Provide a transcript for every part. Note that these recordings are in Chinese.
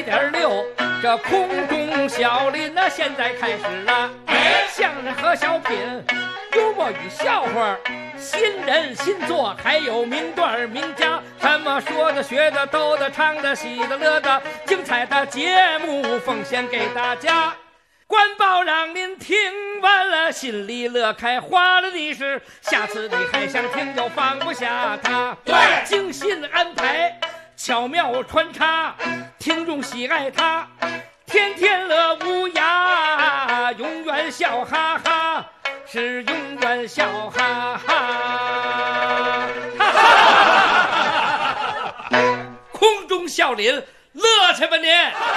100.6，这空中小林呢，现在开始了。相声和小品，幽默与笑话，新人新作，还有名段名家，什么说的、学的、逗的、唱的、喜的、乐的，精彩的节目奉献给大家。官报让您听完了心里乐开花了的是，下次你还想听就放不下它。对，精心安排，巧妙穿插，听众喜爱它，天天乐无涯，永远笑哈哈，是永远笑哈哈。空中笑林，乐去吧您！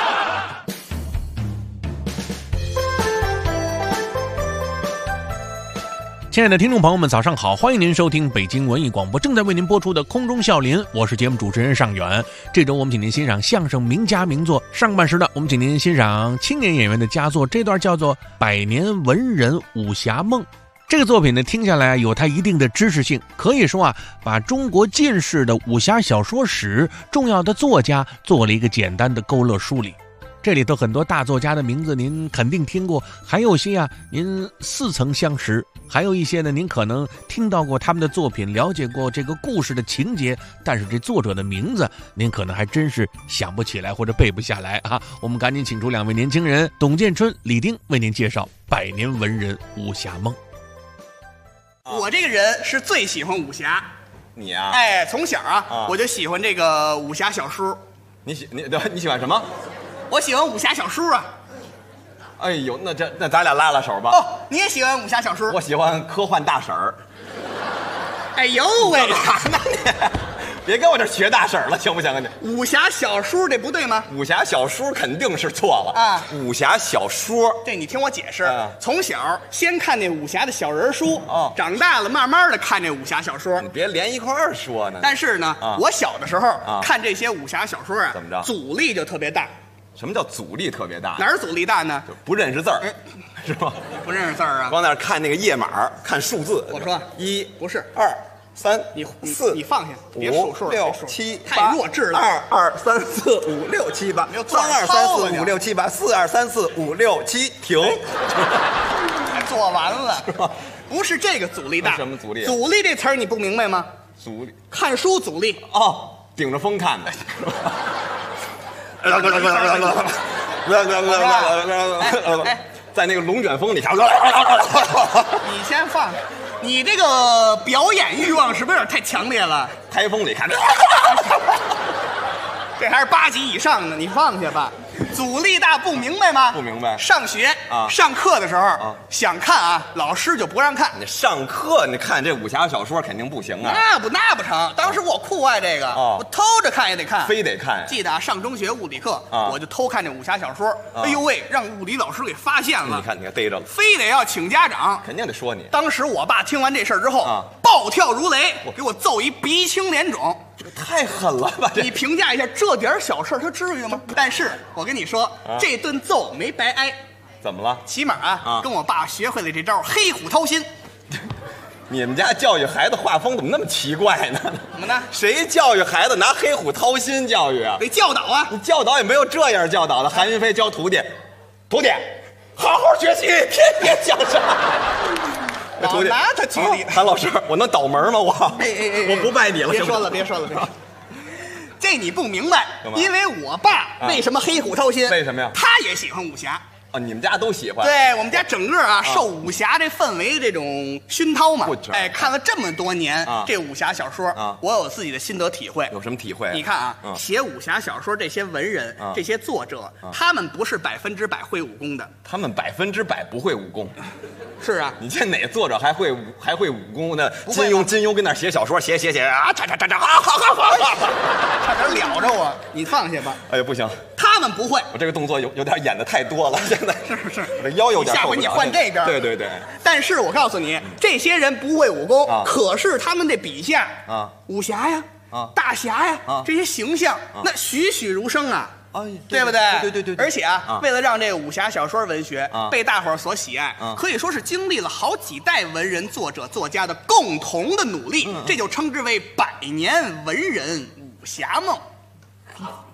亲爱的听众朋友们，早上好！欢迎您收听北京文艺广播正在为您播出的空中笑林，我是节目主持人尚远。这周我们请您欣赏相声名家名作，上半时的我们请您欣赏青年演员的佳作，这段叫做《百年文人武侠梦》。这个作品呢，听下来有它一定的知识性，可以说把中国近世的武侠小说史重要的作家做了一个简单的勾勒梳理。这里头很多大作家的名字您肯定听过，还有些您似曾相识，还有一些呢您可能听到过他们的作品，了解过这个故事的情节，但是这作者的名字您可能还真是想不起来或者背不下来啊。我们赶紧请出两位年轻人，董建春、李丁为您介绍《百年文人武侠梦》。 我这个人是最喜欢武侠， 你啊？ 哎，从小我就喜欢这个武侠小说。 你喜欢什么？ 我喜欢武侠小说啊！ 哎呦，那咱俩拉拉手吧。 哦，你也喜欢武侠小说？ 我喜欢科幻大婶儿。 哎呦喂， 那你别跟我这学大婶儿了，行不行啊你？ 武侠小说这不对吗？ 武侠小说肯定是错了啊！ 武侠小说， 这你听我解释。从小先看那武侠的小人书，长大了慢慢的看这武侠小说。 你别连一块儿说呢。 但是呢，我小的时候看这些武侠小说怎么着？ 阻力就特别大。 什么叫阻力特别大？ 哪儿阻力大呢？ 就不认识字儿，是吧？ 不认识字儿啊？ 光那儿看那个页码，看数字。 我说 1 不是 2 3， 你放下，别数数 ，5 6 7， 太弱智了。 2 2 3 4 5 6 7 8，3 2 3 4 5 6 7 8，4 2 3 4 5 6 7，停。 还做完了是吧？不是这个阻力大。 什么阻力？ 阻力这词儿你不明白吗？ 阻力， 看书阻力哦，顶着风看的。在那个龙卷风里看。 你先放下，你这个表演欲望是不是有点太强烈了？ 台风里看。 这还是8级以上的，你放下吧。阻力大不明白吗？ 不明白。 上学上课的时候想看老师就不让看。 你上课你看这武侠小说肯定不行啊。 那不成。当时我酷爱这个，我偷着看也得看， 非得看。 记得上中学物理课，我就偷看这武侠小说。哎呦喂，让物理老师给发现了。 你看逮着了， 非得要请家长， 肯定得说你。 当时我爸听完这事儿之后暴跳如雷，给我揍一鼻青脸肿。 这个太狠了吧！ 你评价一下，这点小事他至于吗？但是我跟你说，这顿揍没白挨。 怎么了？ 起码跟我爸学会了这招黑虎掏心。 你们家教育孩子画风怎么那么奇怪呢？ 怎么呢？ 谁教育孩子拿黑虎掏心教育啊？ 得教导啊！ 你教导也没有这样教导的。韩云飞教徒弟，好好学习，天天讲啥？ 老拿他举例。 韩老师，我能倒门吗？我不拜你了。 别说了。这你不明白，因为我爸为什么黑虎掏心？ 为什么呀？ 他也喜欢武侠。 你们家都喜欢？ 对，我们家整个受武侠这氛围这种熏陶嘛。看了这么多年这武侠小说我有自己的心得体会。 有什么体会？ 你看写武侠小说这些文人这些作者他们不是100%会武功的。 他们100%不会武功。 是啊， 你见哪作者还会武功呢？金庸跟那写小说，写啊，差点了着我，你放下吧。 哎呀，不行， 他们不会。 我这个动作有点演的太多了，现在是， 我这腰有点受不了。 下回你换这边。 对。 但是我告诉你，这些人不会武功，可是他们这笔下武侠呀大侠呀这些形象那栩栩如生啊。对不对？ 对。 而且为了让这个武侠小说文学被大伙儿所喜爱，可以说是经历了好几代文人作者作家的共同的努力，这就称之为百年文人武侠梦。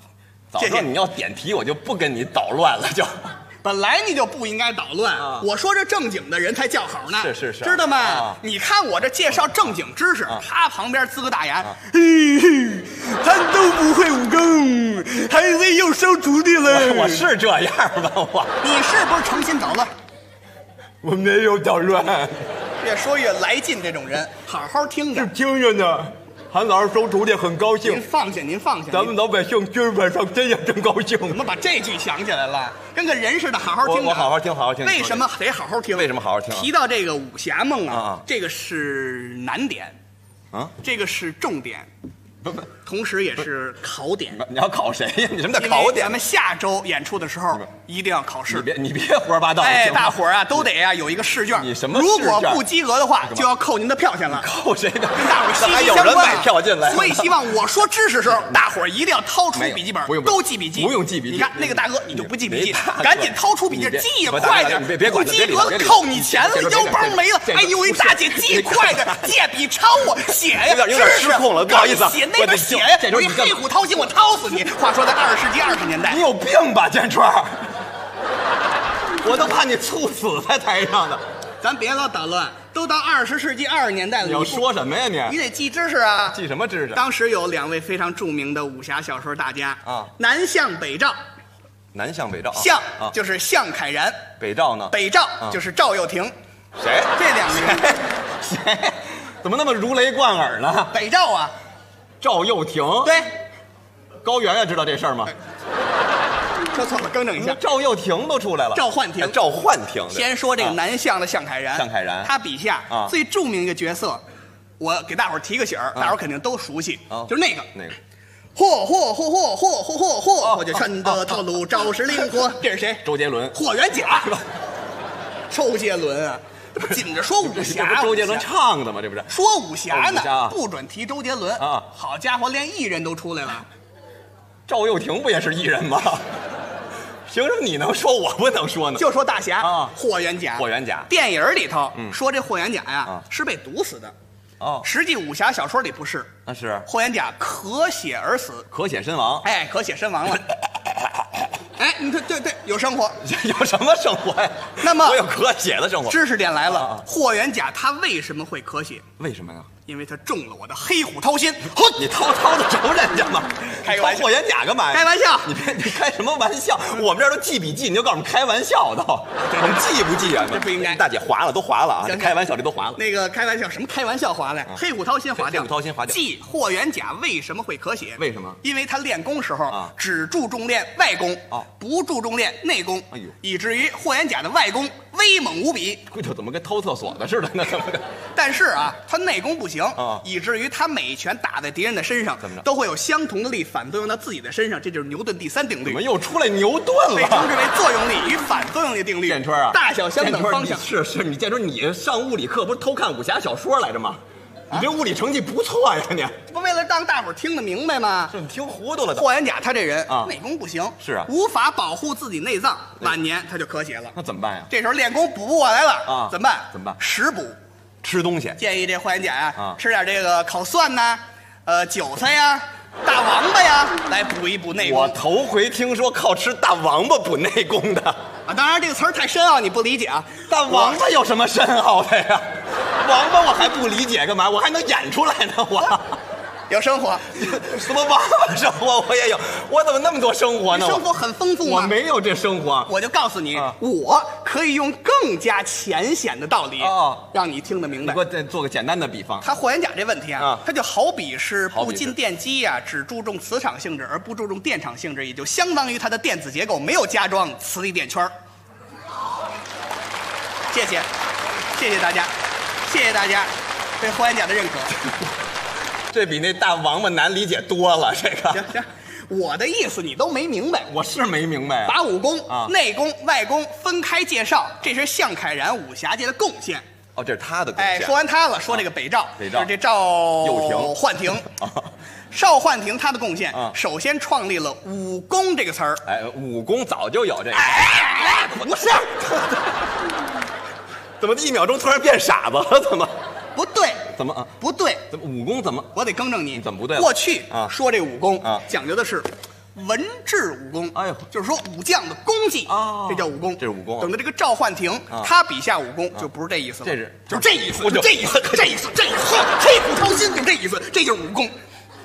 早说你要点题，我就不跟你捣乱了，就。 本来你就不应该捣乱，我说这正经的人才叫好呢， 是， 知道吗？你看我这介绍正经知识，他旁边呲个大牙，他都不会武功，还以为又收徒弟了。 我是这样吧？ 你是不是诚心捣乱？ 我没有捣乱， 越说越来劲，这种人好好听着， 听着呢。韩老师收徒弟很高兴， 您放下， 咱们老百姓今儿晚上真高兴。 怎么把这句想起来了？跟个人似的，好好听着。 我好好听。 为什么得好好听？ 为什么好好听？ 提到这个武侠梦啊，这个是难点，这个是重点，同时也是考点。 你要考谁呀？你什么叫考点？ 咱们下周演出的时候一定要考试。 你别胡说八道。 大伙儿啊都得有一个试卷。 你什么？ 如果不及格的话，就要扣您的票钱了。 扣谁的？ 跟大伙儿息息相关。 还有人买票进来。 所以希望我说知识的时候，大伙儿一定要掏出笔记本，都记笔记。 不用记笔记。 你看那个大哥，你就不记笔记，赶紧掏出笔记，记也快点。 别管不及格了扣你钱了，腰包没了。哎呦，一大姐记快点，借笔抄我写呀。 有点失控了，不好意思。 写那边写呀，我一黑虎掏心，我掏死你！话说在20世纪20年代， 你有病吧，建川？我都怕你猝死在台上呢。 咱别老捣乱，都到20世纪20年代了。 你要说什么呀你？ 你得记知识啊！ 记什么知识？ 当时有2位非常著名的武侠小说大家南向北赵。 南向北赵， 向就是向凯然， 北赵呢？ 北赵就是赵又廷。 谁？ 这2个人谁？怎么那么如雷贯耳呢？ 北赵啊， 赵又廷。 对。 高圆圆知道这事儿吗？ 说错了，更正一下。 赵又廷都出来了。 赵焕廷。 赵焕廷。 先说这个南向的向凯然。 向凯然， 他笔下最著名一个角色，我给大伙儿提个醒儿，大伙儿肯定都熟悉，就是那个。嚯，我就穿的套路招式灵活。这是谁？ 周杰伦。 霍元甲。周杰伦啊，这不紧着说武侠？ 周杰伦唱的吗？这不是说武侠呢，不准提周杰伦啊！好家伙，连艺人都出来了。 赵又廷不也是艺人吗？凭什么你能说我不能说呢？ 就说大侠霍元甲。 霍元甲电影里头说这霍元甲呀是被毒死的。实际武侠小说里不是。 是霍元甲咳血而死， 咳血身亡。 哎，咳血身亡了。哎，你看，对，有生活。 有什么生活呀？ 那么我有咳血的生活。 知识点来了，霍元甲他为什么会咳血？ 为什么呀？ 因为他中了我的黑虎掏心。 你掏得着人家吗？ 开个玩笑。 霍元甲干嘛呀？ 开玩笑。 你开什么玩笑？我们这儿都记笔记，你就告诉我们开玩笑的。我们记不记啊？ 这不应该。 大姐划了，都划了啊！开玩笑这都划了。 那个开玩笑什么开玩笑划了？黑虎掏心划掉。 黑虎掏心划掉。 记霍元甲为什么会咳血？ 为什么？ 因为他练功时候只注重练外功，不注重练内功。 哎呦， 以至于霍元甲的外功威猛无比。 这怎么跟偷厕所的似的呢？ 但是他内功不行以至于他每一拳打在敌人的身上， 怎么着都会有相同的力反作用到自己的身上，这就是牛顿第3定律。 怎么又出来牛顿了？ 被称之为作用力与反作用力定律。 建春啊， 大小相等方向。 是你建春，你上物理课不是偷看武侠小说来着吗？你这物理成绩不错呀，你不为了让大伙儿听得明白吗？ 是你听糊涂了。 霍元甲他这人内功不行， 是啊， 无法保护自己内脏，晚年他就咳血了。 那怎么办呀？ 这时候练功补不过来了怎么办？ 怎么办？ 食补， 吃东西。 建议这霍元甲呀吃点这个烤蒜呐，韭菜呀，大王八呀，来补一补内功。 我头回听说靠吃大王八补内功的当然这个词儿太深奥，你不理解啊。 大王八有什么深奥的呀？王八我还不理解干嘛？我还能演出来呢，我有生活。 什么王八生活我也有？我怎么那么多生活呢？ 生活很丰富吗？ 我没有这生活。 我就告诉你，我可以用更加浅显的道理让你听得明白。 你给我再做个简单的比方。 他霍元甲这问题他就好比是不进电机只注重磁场性质而不注重电场性质，也就相当于它的电子结构没有加装磁力电圈。谢谢大家，谢谢大家对霍元甲的认可。 这比那大王八难理解多了。这个行，我的意思你都没明白。 我是没明白把武功内功外功分开介绍，这是向凯然武侠界的贡献。 这是他的贡献。 说完他了，说这个北赵，就是这赵又焕廷。邵焕廷他的贡献首先创立了武功这个词儿。 武功早就有这个。 不是。 怎么1秒钟突然变傻子了？怎么？ 不对。 怎么不对？ 怎么武功怎么？ 我得更正你。 怎么不对了？ 过去说这武功讲究的是文治武功。 哎呦， 就是说武将的功绩啊， 这叫武功， 这是武功。 等到这个赵焕廷，他笔下武功就不是这意思了，就是这意思，就这意思，这意思，黑虎掏心，就这意思，这就是武功。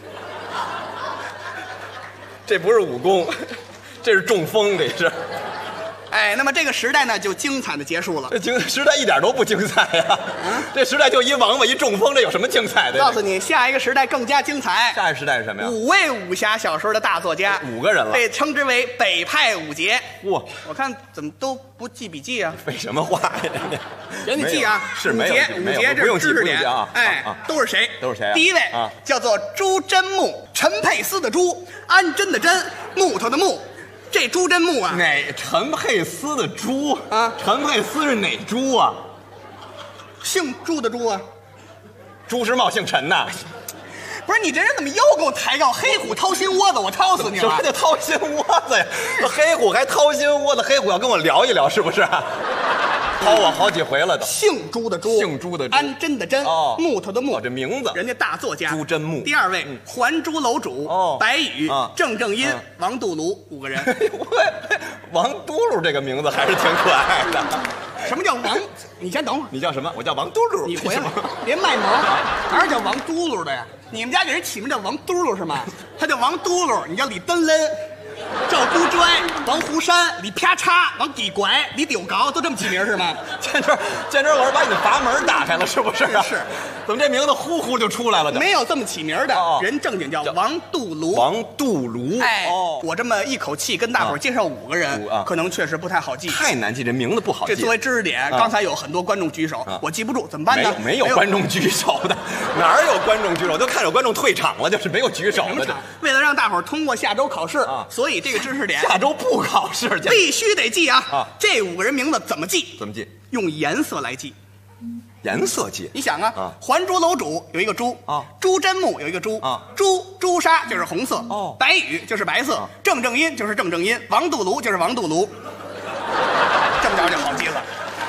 这不是武功，这是中风，这是。 哎，那么这个时代呢，就精彩的结束了。 这时代一点都不精彩呀！这时代就一王八一中风，这有什么精彩的？ 告诉你，下一个时代更加精彩。 下一个时代是什么呀 ？5位武侠小说的大作家 ，5个人了， 被称之为北派五杰。 哇， 我看怎么都不记笔记啊？ 废什么话呀？ 人家记啊， 是五杰这是知识点啊！ 哎，都是谁？ 都是谁啊？ 第一位叫做朱真木，陈佩斯的朱，安贞的贞，木头的木。这朱真木啊， 陈佩斯的朱啊？ 陈佩斯是哪朱啊？ 姓朱的朱啊？ 朱时茂姓陈呐？ 不是，你这人怎么又给我抬杠？黑虎掏心窝子，我掏死你了！ 什么叫掏心窝子呀？黑虎还掏心窝子，黑虎要跟我聊一聊，是不是？掏我好几回了都。 姓朱的朱， 姓朱的朱， 安贞的贞，木头的木， 这名字， 人家大作家朱真木。 第二位，还珠楼主，白宇，郑正英，王杜庐，5个人。 王嘟噜这个名字还是挺可爱的。 什么叫王？你先等会儿。 你叫什么？我叫王嘟噜。 你回来，别卖萌。哪是叫王嘟噜的呀？你们家给人起名叫王嘟噜是吗？他叫王嘟噜，你叫李登伦、赵孤拽、王湖山、李啪嚓、王底拐、李丢高，都这么起名是吗？ 建春，我是把你的阀门打开了，是不是啊？ 是。 怎么这名字呼呼就出来了？ 没有这么起名的，人正经叫王杜庐。 王杜庐。 哎，我这么一口气跟大伙介绍5个人，可能确实不太好记， 太难记，这名字不好记。 这作为知识点，刚才有很多观众举手，我记不住，怎么办呢？ 没有观众举手的，哪有观众举手？都看有观众退场了，就是没有举手的。 为了让大伙通过下周考试，所以这个知识点下周不考试， 必须得记啊！这5个人名字怎么记？ 怎么记？ 用颜色来记。 颜色记， 你想啊，还珠楼主有一个朱朱真木有一个朱朱砂就是红色白羽就是白色郑正英就是郑正英王杜庐就是王杜庐，这么着就好记了。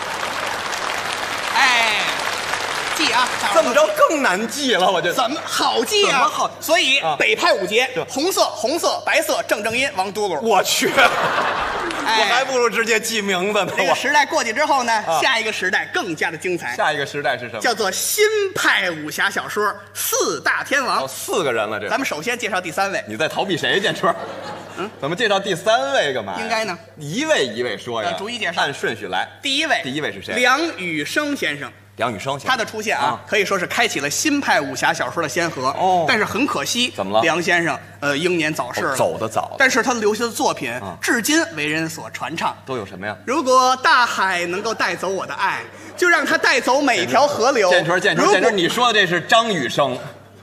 哎，记啊， 这么着更难记了，我觉得。 怎么好记啊？ 怎么好？ 所以北派五杰，红色、白色，郑正英、王杜庐。 我去。我还不如直接记名字呢。 这个时代过去之后呢，下一个时代更加的精彩。 下一个时代是什么？ 叫做新派武侠小说4大天王。 4个人了，这。 咱们首先介绍第3位。 你在逃避谁，建春？怎么介绍第3位干嘛？ 应该呢， 一位说呀， 逐一介绍， 按顺序来。第一位是谁？ 梁羽生先生。 梁羽生先生， 他的出现可以说是开启了新派武侠小说的先河。但是很可惜， 怎么了？ 梁先生英年早逝了， 走得早。 但是他留下的作品至今为人所传唱。 都有什么呀？ 如果大海能够带走我的爱，就让它带走每条河流。 建春，你说的这是张雨生，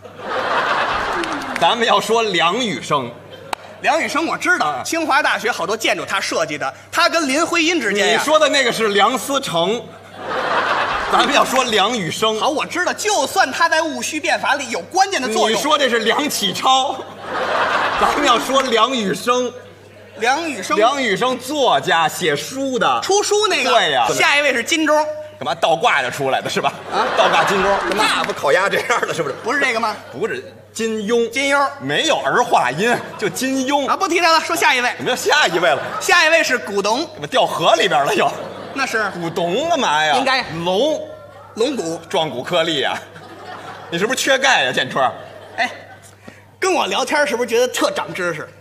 咱们要说梁羽生。 梁羽生我知道，清华大学好多建筑他设计的，他跟林徽因之间。 你说的那个是梁思成。咱们要说梁羽生， 好，我知道，就算他在戊戌变法里有关键的作用。 你说这是梁启超，咱们要说梁羽生。梁羽生作家，写书的， 出书那个。 对呀。 下一位是金钟， 干嘛倒挂着出来的是吧？倒挂金钟，那不烤鸭这样的，是不是？ 不是这个吗？ 不是，金庸。 金庸没有儿化音，就金庸啊！不提他了，说下一位。 怎么叫下一位了？ 下一位是古董， 怎么掉河里边了又？ 那是古董干嘛呀？ 应该龙骨壮骨颗粒呀！你是不是缺钙呀，建春？ 哎，跟我聊天是不是觉得特长知识？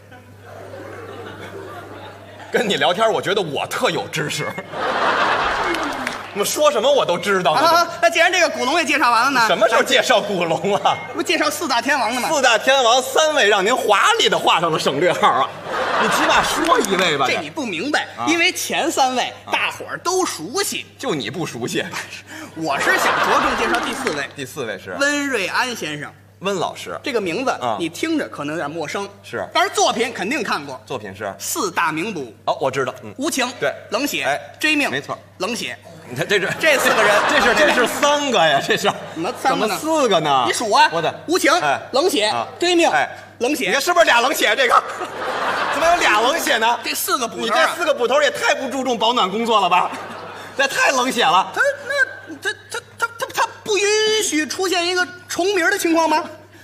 跟你聊天，我觉得我特有知识。我说什么我都知道。 那既然这个古龙也介绍完了呢？ 什么时候介绍古龙了？ 不介绍4大天王的吗 ？4大天王3位让您华丽的画上了省略号啊！你起码说一位吧。 这你不明白，因为前3位大伙儿都熟悉， 就你不熟悉。 我是想着重介绍第4位。 第4位是温瑞安先生。 温老师这个名字你听着可能有点陌生， 是， 但是作品肯定看过。 作品是 4大名捕。 哦，我知道， 无情， 对， 冷血，追命， 没错， 冷血。 你看这4 个人， 这是3个呀，这是怎么 4个呢？ 你数啊， 我的无情，冷血，追命，冷血。 你看是不是俩冷血？这个怎么有俩冷血呢？ 这4个捕头， 你这4个捕头也太不注重保暖工作了吧？这太冷血了。 他不允许出现一个重名的情况吗？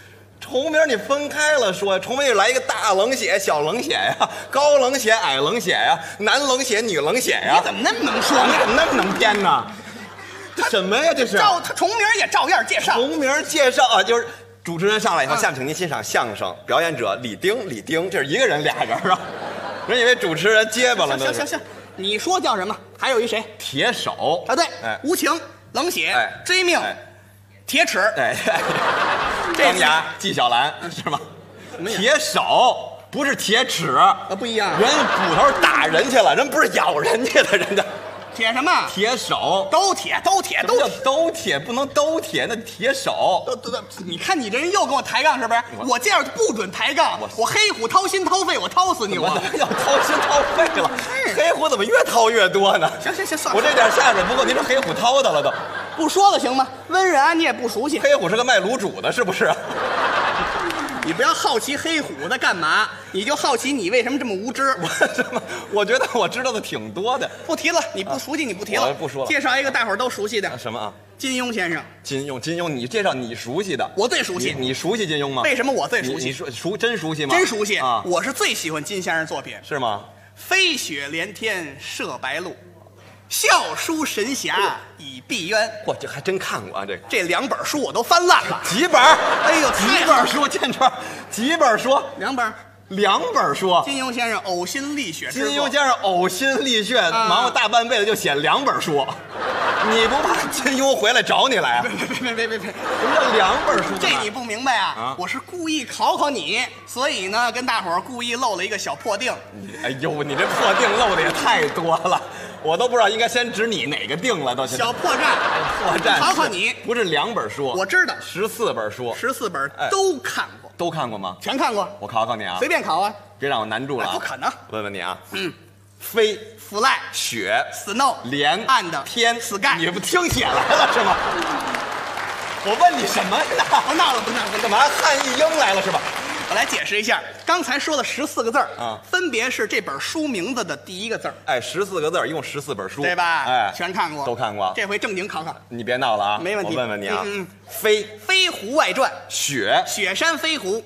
重名你分开了说呀，重名来一个大冷血、小冷血呀，高冷血、矮冷血呀，男冷血、女冷血呀。 你怎么那么能说呢？ 你怎么那么能编呢？什么呀？这是他重名也照样介绍。 重名介绍啊，就是主持人上来以后，下面请您欣赏相声，表演者李丁，这是一个人俩人啊，人以为主持人结巴了呢。 行，你说叫什么？还有一谁？ 铁手啊，对， 哎， 无情、冷血、 哎追命、 哎铁齿， 哎，钢牙纪晓岚是吗？铁手不是铁齿啊， 不一样。 人骨头打人去了，人不是咬人家的，人家铁什么？ 铁手都铁， 都铁，不能都铁，那铁手。 都，你看你这人又跟我抬杠是不是？我这样就不准抬杠，我黑虎掏心掏肺，我掏死你！我要掏心掏肺了，黑虎怎么越掏越多呢？ 行，算了， 我这点下水不够，您这黑虎掏的了都。 不说了行吗？温冉你也不熟悉， 黑虎是个卖卤煮的，是不是？ 你不要好奇黑虎的干嘛，你就好奇你为什么这么无知。 我觉得我知道的挺多的。 不提了，你不熟悉你不提了， 我不说了。 介绍一个大伙儿都熟悉的。 什么啊？ 金庸先生。 金庸，你介绍你熟悉的。 我最熟悉。 你熟悉金庸吗？ 为什么我最熟悉？ 你说真熟悉吗？ 真熟悉啊！ 我是最喜欢金先生作品。 是吗？ 飞雪连天射白鹿，笑书神侠倚碧鸳。 嚯，这还真看过啊！ 这两本书我都翻烂了。 几本？ 哎呦， 几本书？建川，几本书？ 两本书。 金庸先生呕心沥血之作。 金庸先生呕心沥血，忙活大半辈子就写2本书，你不怕金庸回来找你来啊？ 别！ 什么叫2本书？ 这你不明白啊？我是故意考你，所以呢，跟大伙儿故意漏了一个小破腚。 哎呦，你这破腚漏的也太多了，我都不知道应该先指你哪个腚了，都小破绽，考你， 不是2本书， 我知道 14本书 ，14本都看过， 都看过吗？ 全看过， 我考你啊， 随便考啊， 别让我难住了， 不可能。 问问你啊，飞 fly 雪 snow 连 and 天 sky， 你不听写来了是吗？我问你什么呢？ 不闹了， 干嘛汉译英来了是吧？ 我来解释一下，刚才说的14个字啊，分别是这本书名字的第一个字。 哎，14个字，一共14本书， 对吧？ 哎， 全看过， 都看过。 这回正经考考你，别闹了啊！ 没问题。 我问问你啊，飞狐外传， 雪山飞狐，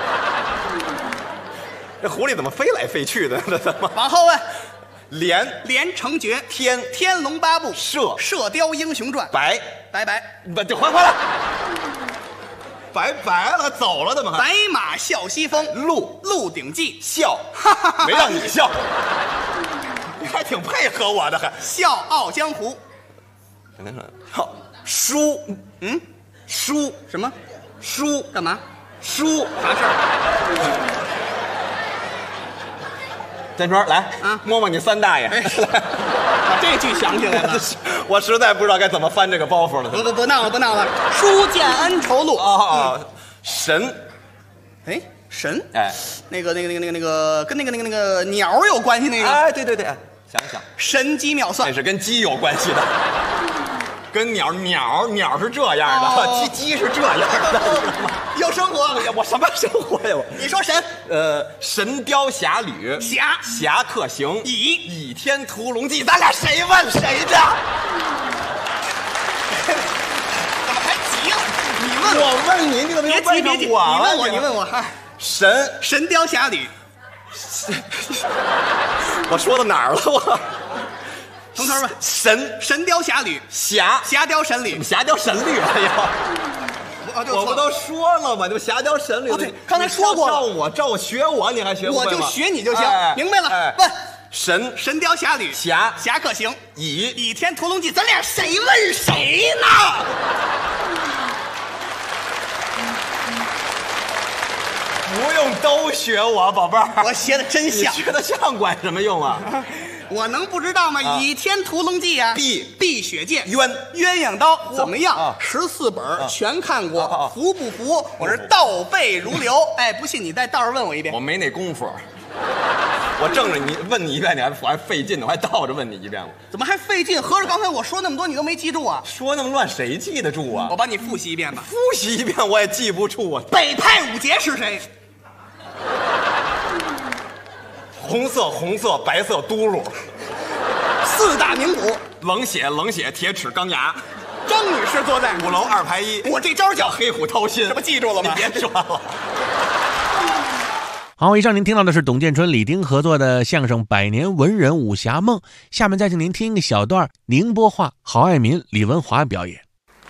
这狐狸怎么飞来飞去的？怎么？ 往后问。连城诀，天龙八部，射雕英雄传， 白， 不就回来。白了，走了，怎么还？ 白马啸西风，鹿鼎记， 笑，没让你笑，你还挺配合我的，还笑傲江湖。 好，书，书什么？ 书干嘛？ 书啥事儿？ 建川来摸摸你3大爷， 把这句想起来了。 我实在不知道该怎么翻这个包袱了。 不闹了。书剑恩仇录神， 神， 哎， 那个跟那个鸟有关系那个。 哎，对，想想， 神机妙算， 那是跟鸡有关系的。跟鸟是这样的，鸡是这样的， 有生活。 我什么生活呀？我你说神？ 神雕侠侣，侠客行，倚天屠龙记，咱俩谁问谁的？ 怎么还急了？你问我问你，你怎么别急，你问我。神雕侠侣， 我说到哪儿了？我。 从头问。神雕侠侣， 侠雕神侣， 侠雕神侣了呀！我不都说了吗？就侠雕神侣。 对，刚才说过了。 照我学我，你还学不会吗？ 我就学你就行，明白了。问神雕侠侣， 侠客行， 倚天屠龙记，咱俩谁问谁呢？ 不用都学我，宝贝儿， 我学的真像。 你学的像管什么用啊？ 我能不知道吗？倚天屠龙记啊，碧血剑，鸳鸯刀，怎么样？14本全看过，服不服？我是倒背如流。哎，不信你再倒着问我一遍。 我没那功夫，我正着你问你一遍，我还费劲呢，我还倒着问你一遍。 怎么还费劲？合着刚才我说那么多你都没记住啊？ 说那么乱谁记得住啊？ 我帮你复习一遍吧。 复习一遍我也记不住啊。 北派五杰是谁？ 红色，白色嘟噜， 4大名捕， 冷血，铁齿，钢牙， 张女士坐在 5楼2排1， 我这招叫黑虎掏心， 这不记住了吗？ 你别说了。 好，以上您听到的是董建春、李丁合作的相声《百年文人武侠梦》，下面再请您听一个小段宁波话，郝爱民、李文华表演。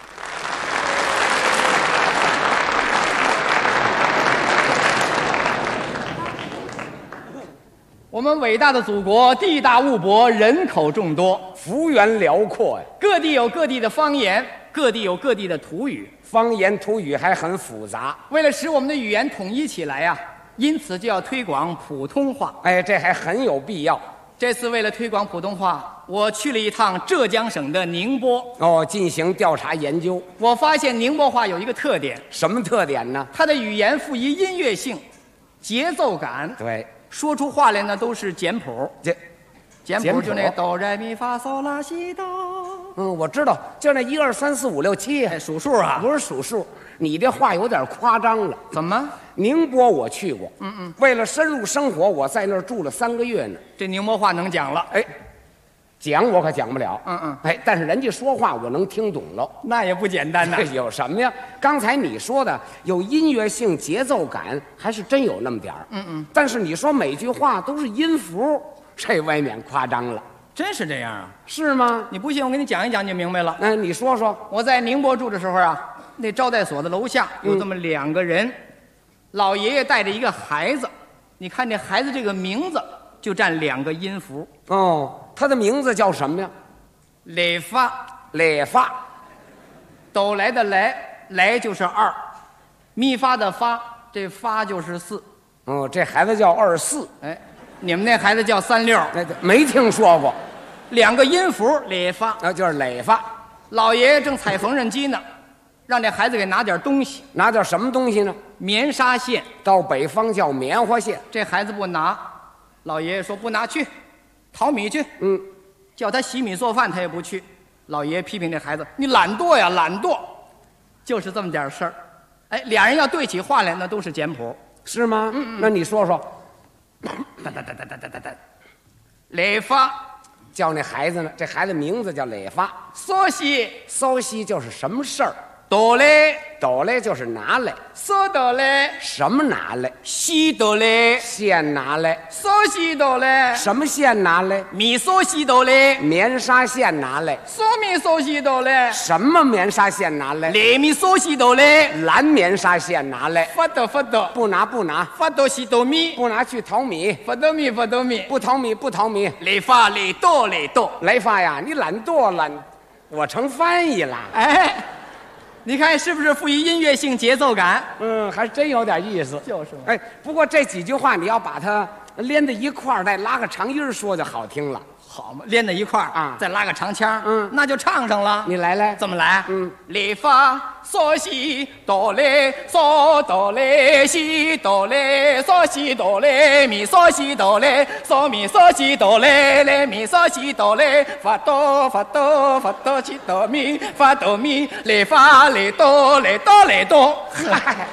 我们伟大的祖国地大物博，人口众多， 幅员辽阔呀， 各地有各地的方言，各地有各地的土语， 方言土语还很复杂。 为了使我们的语言统一起来呀，因此就要推广普通话。 哎，这还很有必要。 这次为了推广普通话，我去了一趟浙江省的宁波哦，进行调查研究。 我发现宁波话有一个特点， 什么特点呢？ 它的语言富于音乐性、节奏感， 对， 说出话来呢都是简谱。简谱就那哆来咪发嗦拉西哆。 我知道，就那1、2、3、4、5、6、7， 哎，数数啊， 不是数数。你这话有点夸张了。 怎么？ 宁波我去过，为了深入生活，我在那儿住了3个月呢。 这宁波话能讲了？ 哎，讲我可讲不了。哎，但是人家说话我能听懂了。 那也不简单呐。 有什么呀？刚才你说的有音乐性、节奏感，还是真有那么点儿。但是你说每句话都是音符，这未免夸张了。 真是这样啊？ 是吗？ 你不信，我给你讲一讲，你就明白了。 那你说说。 我在宁波住的时候啊，那招待所的楼下有这么2个人，老爷爷带着一个孩子，你看这孩子这个名字就占2个音符。 哦，他的名字叫什么呀？ 来发， 来发， 哆来的来，来就是2，咪发的发，这发就是4。 哦，这孩子叫24。 哎，你们那孩子叫36。 那没听说过。 2个音符，来发， 那就是来发。 老爷爷正踩缝纫机呢，让这孩子给拿点东西。 拿点什么东西呢？ 棉纱线， 到北方叫棉花线。 这孩子不拿，老爷爷说不拿去，淘米去。叫他洗米做饭他也不去。老爷爷批评这孩子，你懒惰呀，懒惰，就是这么点事儿。哎，俩人要对起话来，那都是简谱， 是吗？那你说说。 哒哒哒哒哒哒哒哒，来发。 叫那孩子呢？这孩子名字叫磊发。 嗦西， 嗦西就是什么事儿？ 哆来， 哆来就是拿来。 嗦哆来， 什么拿来？ 西哆来， 线拿来。 嗦西哆来， 什么线拿来？ 米嗦西哆来， 棉纱线拿来。 嗦米嗦西哆来， 什么棉纱线拿来？ 来米嗦西哆来， 蓝棉纱线拿来。 发哆发哆， 不拿不拿。 发哆西哆米， 不拿去淘米。 发哆米发哆米， 不淘米不淘米。 来发来哆来哆， 来发呀！你懒惰懒，我成翻译了。 哎。 你看是不是富于音乐性、节奏感？ 还真有点意思。 就是嘛。 哎，不过这几句话你要把它连在一块儿，再拉个长音说就好听了。 好嘛，连在一块儿啊， 再拉个长腔，那就唱上了。 你来来， 怎么来？来发嗦西哆来嗦哆来西哆来嗦西哆来咪嗦西哆来嗦咪嗦西哆来来咪嗦西哆来发哆发哆发哆西哆咪发哆咪来发来哆来哆来哆。嗨。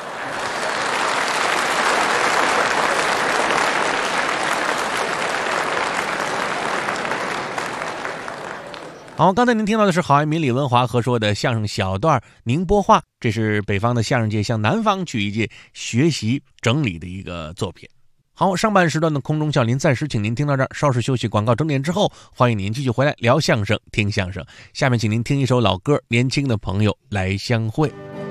好，刚才您听到的是郝爱民、李文华合说的相声小段宁波话，这是北方的相声界向南方曲艺界学习整理的一个作品。好，上半时段的空中笑林暂时请您听到这儿，稍事休息，广告整点之后，欢迎您继续回来聊相声、听相声。下面请您听一首老歌，年轻的朋友来相会。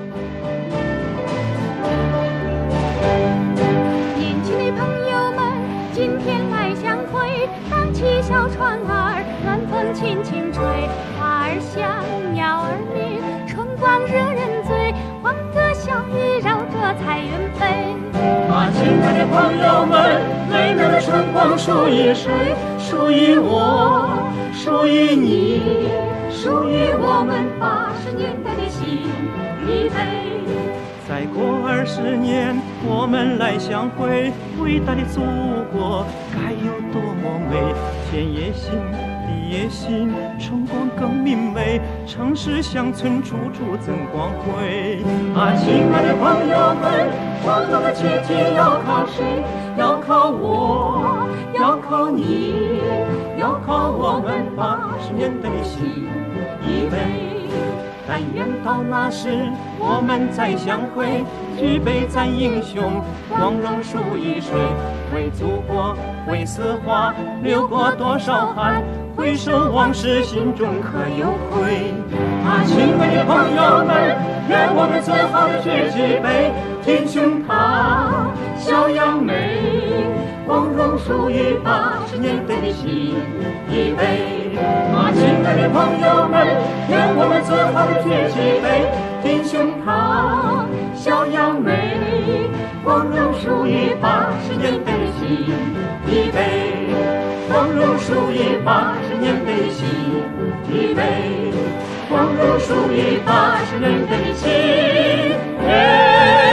年轻的朋友们，今天来相会，荡起小船儿，暖风轻轻吹，花儿香，鸟儿鸣，春光惹人醉，欢歌笑语绕着彩云飞。 亲爱的朋友们，美妙的春光属于谁？属于我，属于你，属于我们80年代的新一辈。再过20年，我们来相会，伟大的祖国该有多么美！天也新，地也新，春光更明媚，城市乡村处处增光辉。亲爱的朋友们，光荣的奇迹要靠谁？要靠我，要靠你，要靠我们80年代的新一辈。 但愿到那时我们再相会，举杯赞英雄，光荣数一水。为祖国为丝花流过多少汗，回首往事心中可有愧。亲爱的朋友们，愿我们自豪地举起杯，挺胸膛笑扬眉，光荣树于80年代的新一辈。亲爱的朋友们，愿我们自豪地举起杯，挺胸膛笑扬眉，光荣树于80年代的新一辈，光荣树于80年代的新一辈，光荣树于80年代的新一辈。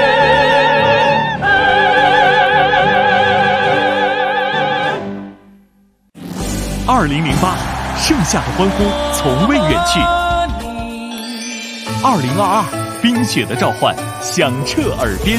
2008，盛夏的欢呼从未远去。2022，冰雪的召唤响彻耳边。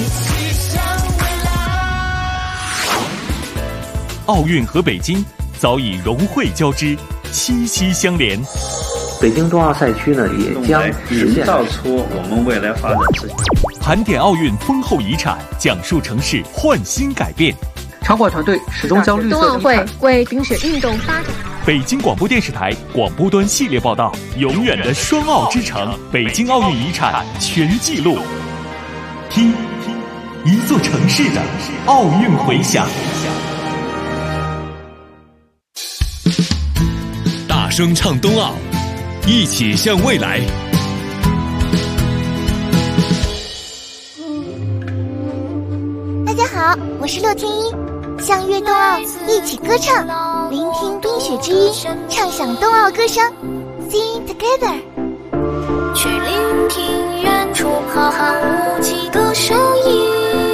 奥运和北京早已融汇交织，息息相连。 北京冬奥赛区呢，也将营造出我们未来发展之景。 盘点奥运丰厚遗产，讲述城市焕新改变。 场馆团队始终将绿色冬奥会为冰雪运动发展。 北京广播电视台广播端系列报道，永远的双奥之城，北京奥运遗产全记录。听，一座城市的奥运回响。 大声唱冬奥，一起向未来。 大家好，我是6天一，相约冬奥，一起歌唱，聆听冰雪之音，畅享冬奥歌声 ，Sing together。 去聆听远处浩瀚无际的声音，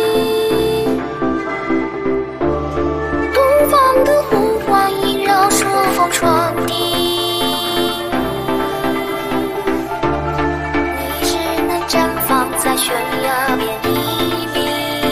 东方的呼唤萦绕顺风传递。你只能绽放在悬崖边一笔，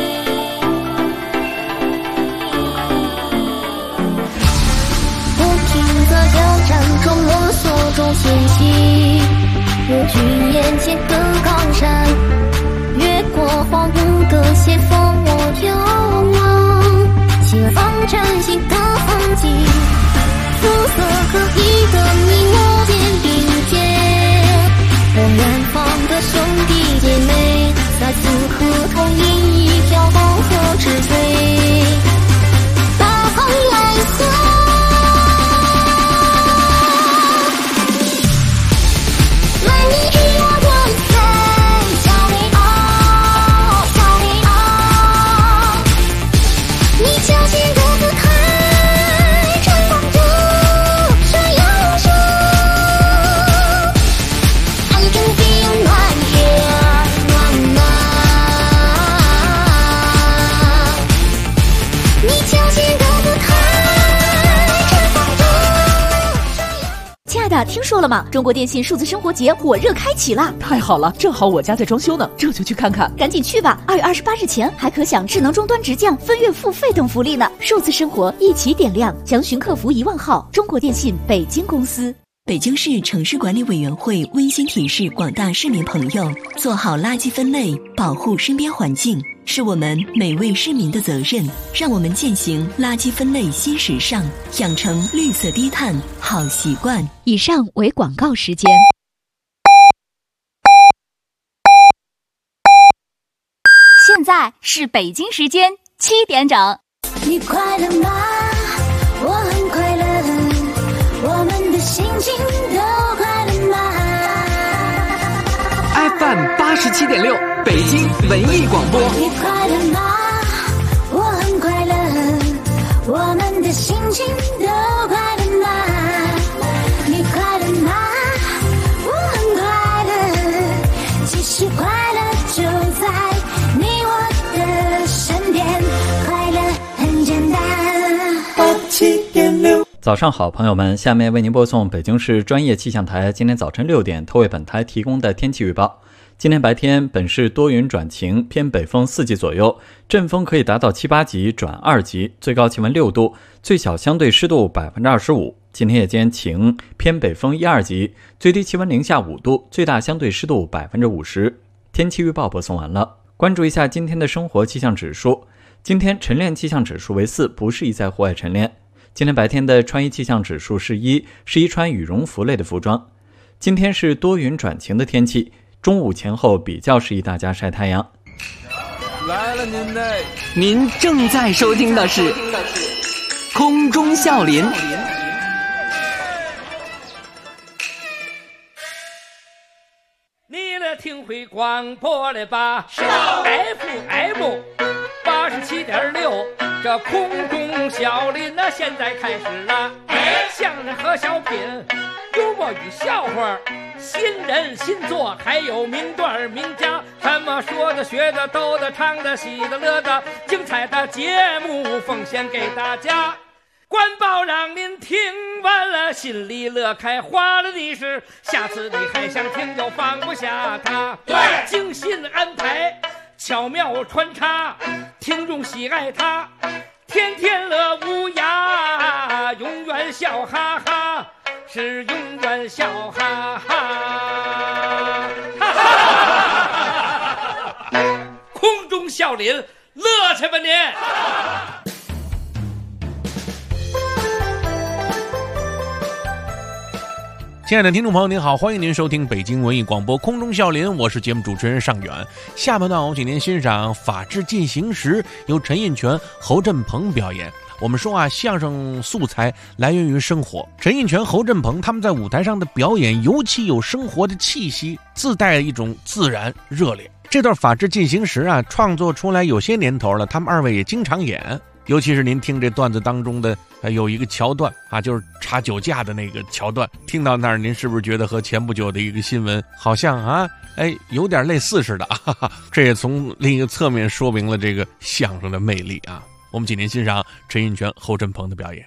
不停的挑战中摸索中前行，如君眼前的高山，越过荒芜的斜峰，我遥望前方崭新的风景，肤色各异的你我肩并肩，我远方的兄弟姐妹在此刻同饮一条黄河之水，大航蓝色。 听说了吗？中国电信数字生活节火热开启了！ 太好了，正好我家在装修呢，这就去看看。 赶紧去吧！2月28日前还可享智能终端直降、分月付费等福利呢。数字生活一起点亮，详询客服1万号。中国电信北京公司。 北京市城市管理委员会温馨提示广大市民朋友，做好垃圾分类，保护身边环境，是我们每位市民的责任。让我们践行垃圾分类新时尚，养成绿色低碳好习惯。 以上为广告时间。 现在是北京时间7点整。 你快乐吗？我很快乐，我们的心情都快乐吗 ？FM 87.6，北京文艺广播。 你快乐吗？我很快乐，我们的心情都快乐吗？你快乐吗？我很快乐，其实快乐就在你我的身边，快乐很简单。87.6。 早上好，朋友们，下面为您播送北京市专业气象台今天早晨6点特为本台提供的天气预报。 今天白天本市多云转晴，偏北风4级左右，阵风可以达到7、8级转2级，最高气温6度，最小相对湿度25%。今天夜间晴，偏北风1、2级，最低气温零下5度，最大相对湿度50%。天气预报播送完了，关注一下今天的生活气象指数。今天晨练气象指数为4，不适宜在户外晨练。今天白天的穿衣气象指数是1，适宜穿羽绒服类的服装。今天是多云转晴的天气，中午前后比较适宜大家晒太阳。 来了您正在收听的是空中笑林。 你来听会广播了吧？FM 87.6，这空中笑林那现在开始了。相声和小品，幽默与笑话，新人新作，还有名段名家，什么说的学的逗的唱的喜的乐的，精彩的节目奉献给大家。官报让您听完了心里乐开花了的是，下次你还想听就放不下它。对，精心安排，巧妙穿插，听众喜爱它，天天乐无涯，永远笑哈哈，是永远笑哈哈。空中笑林，乐去吧您！ 亲爱的听众朋友您好，欢迎您收听北京文艺广播空中笑林，我是节目主持人尚远。下半段我请您欣赏法制进行时，由陈印泉、侯振鹏表演。我们说相声素材来源于生活，陈印泉、侯振鹏他们在舞台上的表演尤其有生活的气息，自带一种自然热烈。这段法制进行时创作出来有些年头了，他们二位也经常演。尤其是您听这段子当中的有一个桥段就是查酒驾的那个桥段，听到那儿您是不是觉得和前不久的一个新闻好像有点类似似的这也从另一个侧面说明了这个相声的魅力我们请您欣赏陈印泉、侯振鹏的表演。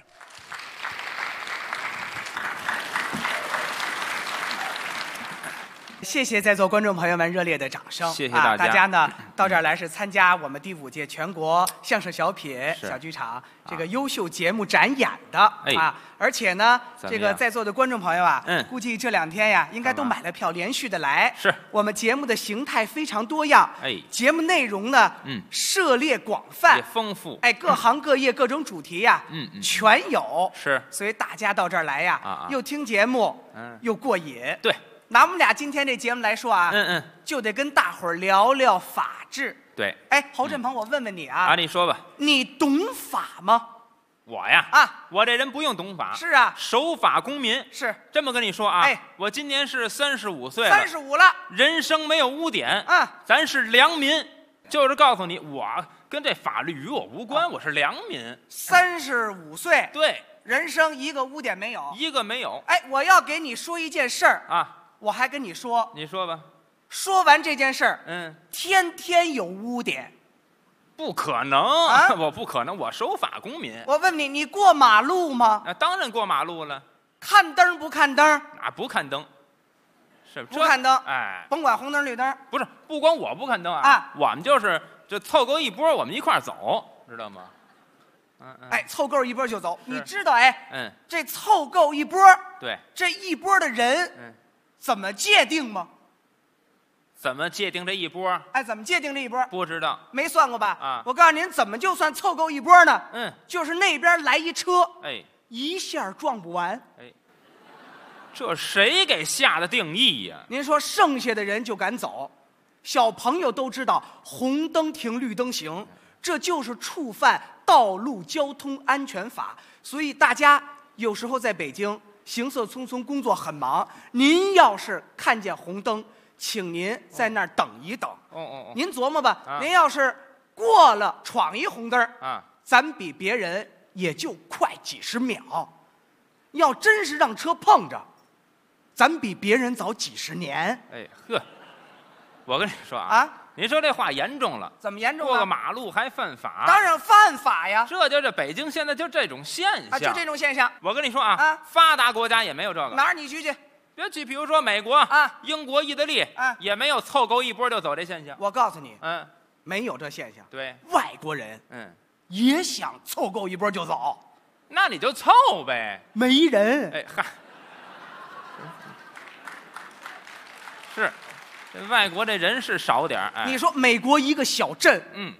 谢谢在座观众朋友们热烈的掌声， 谢谢大家。 大家呢到这儿来是参加我们第5届全国相声小品小剧场这个优秀节目展演的而且呢这个在座的观众朋友估计这2天应该都买了票连续的来。 是我们节目的形态非常多样，节目内容呢涉猎广泛也丰富， 各行各业各种主题全有。 是， 所以大家到这儿来又听节目又过瘾。 对。 拿我们俩今天这节目来说就得跟大伙儿聊聊法治。 对， 侯振鹏，我问问你你说吧， 你懂法吗？ 我呀我这人不用懂法， 是守法公民。 是这么跟你说我今年是35岁了 ，35了， 人生没有污点咱是良民，就是告诉你我跟这法律与我无关，我是良民。 35岁， 对， 人生一个污点没有， 一个没有。 我要给你说一件事儿我还跟你说， 你说吧。 说完这件事儿，天天有污点， 不可能我不可能，我守法公民。 我问你，你过马路吗？ 当然过马路了。 看灯不看灯？ 不看灯，是不看灯。甭管红灯绿灯。 不是，不光我不看灯我们就是这凑够一波，我们一块儿走，知道吗？ 凑够一波就走。你知道这凑够一波， 对， 这一波的人怎么界定吗？ 怎么界定这一波？ 怎么界定这一波？ 不知道， 没算过吧？我告诉您，怎么就算凑够一波呢？就是那边来一车，一下撞不完。 这谁给下的定义呀？ 您说剩下的人就敢走，小朋友都知道红灯停，绿灯行，这就是触犯道路交通安全法。所以大家有时候在北京行色匆匆，工作很忙，您要是看见红灯，请您在那儿等一等。您琢磨吧，您要是过了闯一红灯咱比别人也就快几十秒，要真是让车碰着，咱比别人早几十年。 我跟你说您说这话严重了。 怎么严重过个马路还犯法？ 当然犯法呀！ 这就是北京现在就这种现象就这种现象。 我跟你说发达国家也没有这个。 哪儿你去？ 比如说美国啊、英国、意大利啊，也没有凑够一波就走这现象。 我告诉你，没有这现象。 对， 外国人也想凑够一波就走， 那你就凑呗。 没人。 哎嗨，是，这外国这人是少点儿。 你说美国一个小镇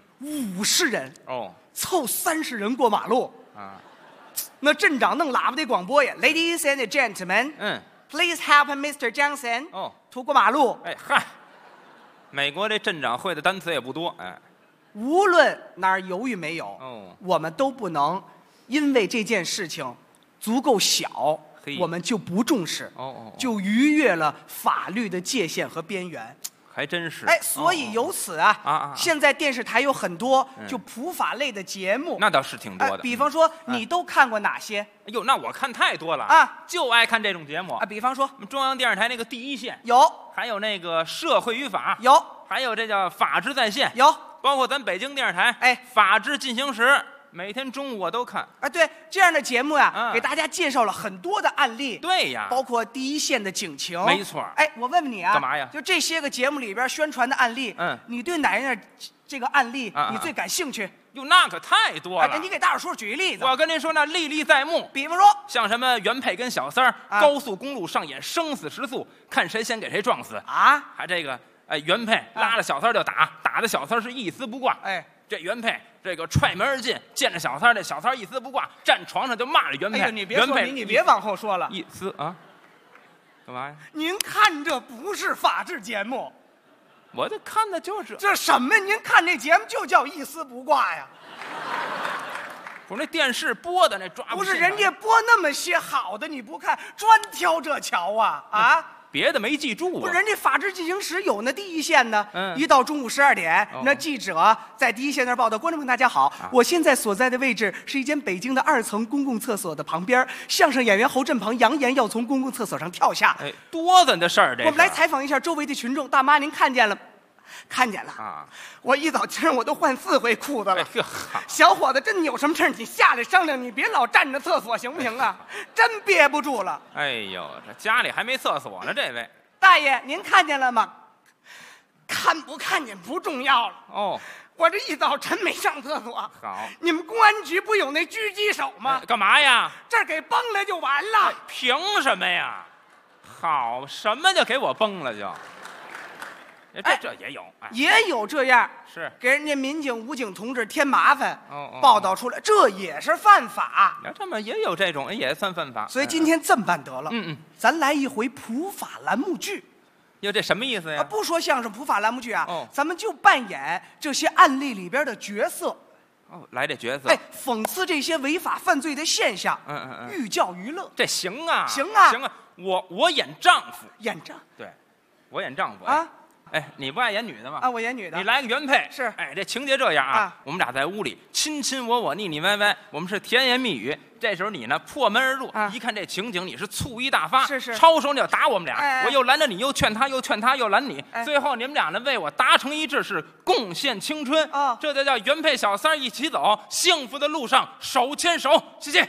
，50人凑30人过马路啊，那镇长弄喇叭的广播呀 ，Ladies and gentlemen，Please help Mr. Johnson。图过马路。 哎嗨，美国这镇长会的单词也不多。 无论哪儿犹豫没有，我们都不能因为这件事情足够小，我们就不重视，就逾越了法律的界限和边缘。 还真是。 所以由此现在电视台有很多就普法类的节目， 那倒是挺多的。 比方说，你都看过哪些？ 哟，那我看太多了就爱看这种节目比方说， 中央电视台那个第一线有， 还有那个社会与法有， 还有这叫法治在线有， 包括咱北京电视台法治进行时。每天中午我都看对这样的节目呀，给大家介绍了很多的案例。 对呀， 包括第一线的警情。 没错。 我问问你啊， 干嘛呀？ 就这些个节目里边宣传的案例，你对哪样这个案例你最感兴趣？ 哟，那可太多了。 你给大伙说举例子。 我跟您说，那历历在目。 比方说， 像什么原配跟小三儿高速公路上演生死时速，看谁先给谁撞死啊？还这个原配拉了小三就打，打的小三是一丝不挂。这原配这个踹门而进，见着小三，这小三一丝不挂，站床上就骂了原配。 你别说，你别往后说了。 一丝啊，干嘛呀？ 您看这不是法制节目， 我这看的就是这什么？您看这节目就叫一丝不挂呀。 不是那电视播的那抓不是人家播那么些好的，你不看，专挑这瞧啊？ 别的没记住不是人家法制进行时有那第一线呢，一到中午12点，那记者在第一线那儿报道。观众朋友大家好，我现在所在的位置是一间北京的2层公共厕所的旁边，相声演员侯振鹏扬言要从公共厕所上跳下。 多大的事儿这！ 我们来采访一下周围的群众，大妈您看见了？看见了啊！我一早今儿我都换4回裤子了。小伙子，真有什么事你下来商量，你别老站着厕所行不行啊？真憋不住了。 哎呦，这家里还没厕所呢，这位大爷，您看见了吗？看不看见不重要了。我这一早晨没上厕所。 好， 你们公安局不有那狙击手吗？ 干嘛呀？ 这儿给崩了就完了。 凭什么呀？好，什么就给我崩了就？这也有， 也有这样， 是给人家民警、武警同志添麻烦，报道出来，这也是犯法。 这么也有这种，也算犯法。 所以今天这么办得了，咱来一回普法栏目剧。 哟，这什么意思呀？ 不说相声，普法栏目剧啊，咱们就扮演这些案例里边的角色。 来这角色， 讽刺这些违法犯罪的现象，寓教于乐。 这行啊， 行啊， 行啊！我演丈夫，对，我演丈夫啊。你不爱演女的吗？ 我演女的。 你来个原配是。 这情节这样啊，我们俩在屋里亲亲我我，腻腻歪歪，我们是甜言蜜语。这时候你呢破门而入，一看这情景，你是醋意大发， 是抄手你要打我们俩，我又拦着你，又劝他，又劝他，又拦你，最后你们俩呢为我达成一致，是贡献青春。这就叫原配小三一起走，幸福的路上手牵手。谢谢。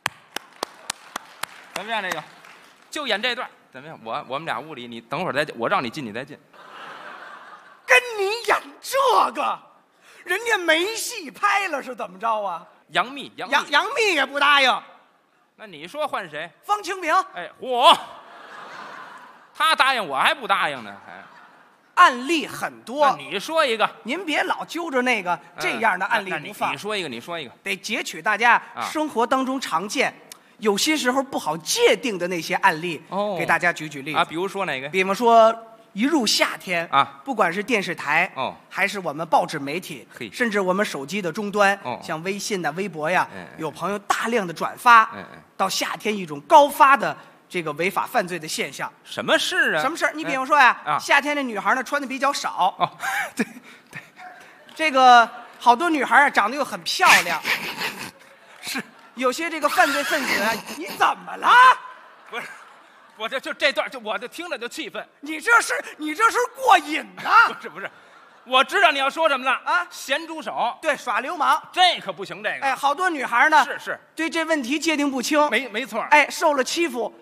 怎么样？这个就演这段怎么样？我们俩屋里，你等会儿再，我让你进，你再进。 跟你演这个，人家没戏拍了是怎么着啊？ 杨幂也不答应。 那你说换谁？ 方清平。 嚯，他答应我还不答应呢， 案例很多。 那你说一个， 您别老揪着那个这样的案例不放。 你说一个， 得截取大家生活当中常见，有些时候不好界定的那些案例，给大家举例子啊。比如说哪个？ 比方说。一入夏天啊， 不管是电视台还是我们报纸媒体，甚至我们手机的终端，像微信呐、微博呀，有朋友大量的转发，到夏天一种高发的这个违法犯罪的现象。 什么事啊？ 什么事？你比方说呀，夏天的女孩呢穿的比较少， 对， 这个好多女孩啊长得又很漂亮，是有些这个犯罪分子啊，你怎么了？ 不是。我就这段我就听着就气愤。 你这是过瘾呢？ 不是，我知道你要说什么了啊！咸猪手， 对，耍流氓， 这可不行。这个， 好多女孩呢， 是对这问题界定不清， 没错。 受了欺负，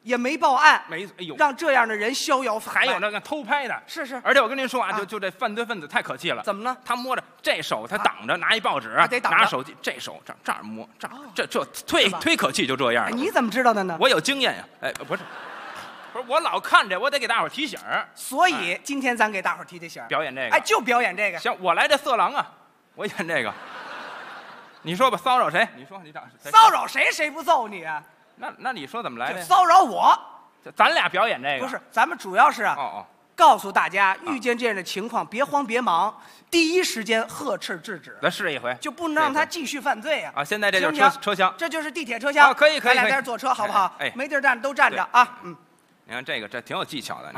也没报案， 没，哎呦， 让这样的人逍遥法外。 还有那个偷拍的， 是， 而且我跟您说啊，就这犯罪分子太可气了。 怎么了？ 他摸着这手，他挡着，拿一报纸， 得挡着拿手机，这手这儿摸，这忒可气，就这样。 你怎么知道的呢？ 我有经验呀。哎，不是，我老看着，我得给大伙提醒。 所以今天咱给大伙提提醒， 表演这个。 哎，就表演这个。 行，我来这色狼啊，我演这个。你说吧，骚扰谁？你说你长骚扰谁？谁不揍你啊？ 那你说怎么来的？ 骚扰我。 咱俩表演这个不是，咱们主要是告诉大家，遇见这样的情况，别慌别忙，第一时间呵斥制止。 那是一回， 就不能让他继续犯罪啊！ 现在这就是车厢， 这就是地铁车厢。 可以， 咱俩在这坐车好不好？ 哎， 没地儿站都站着啊！嗯， 你看这挺有技巧的，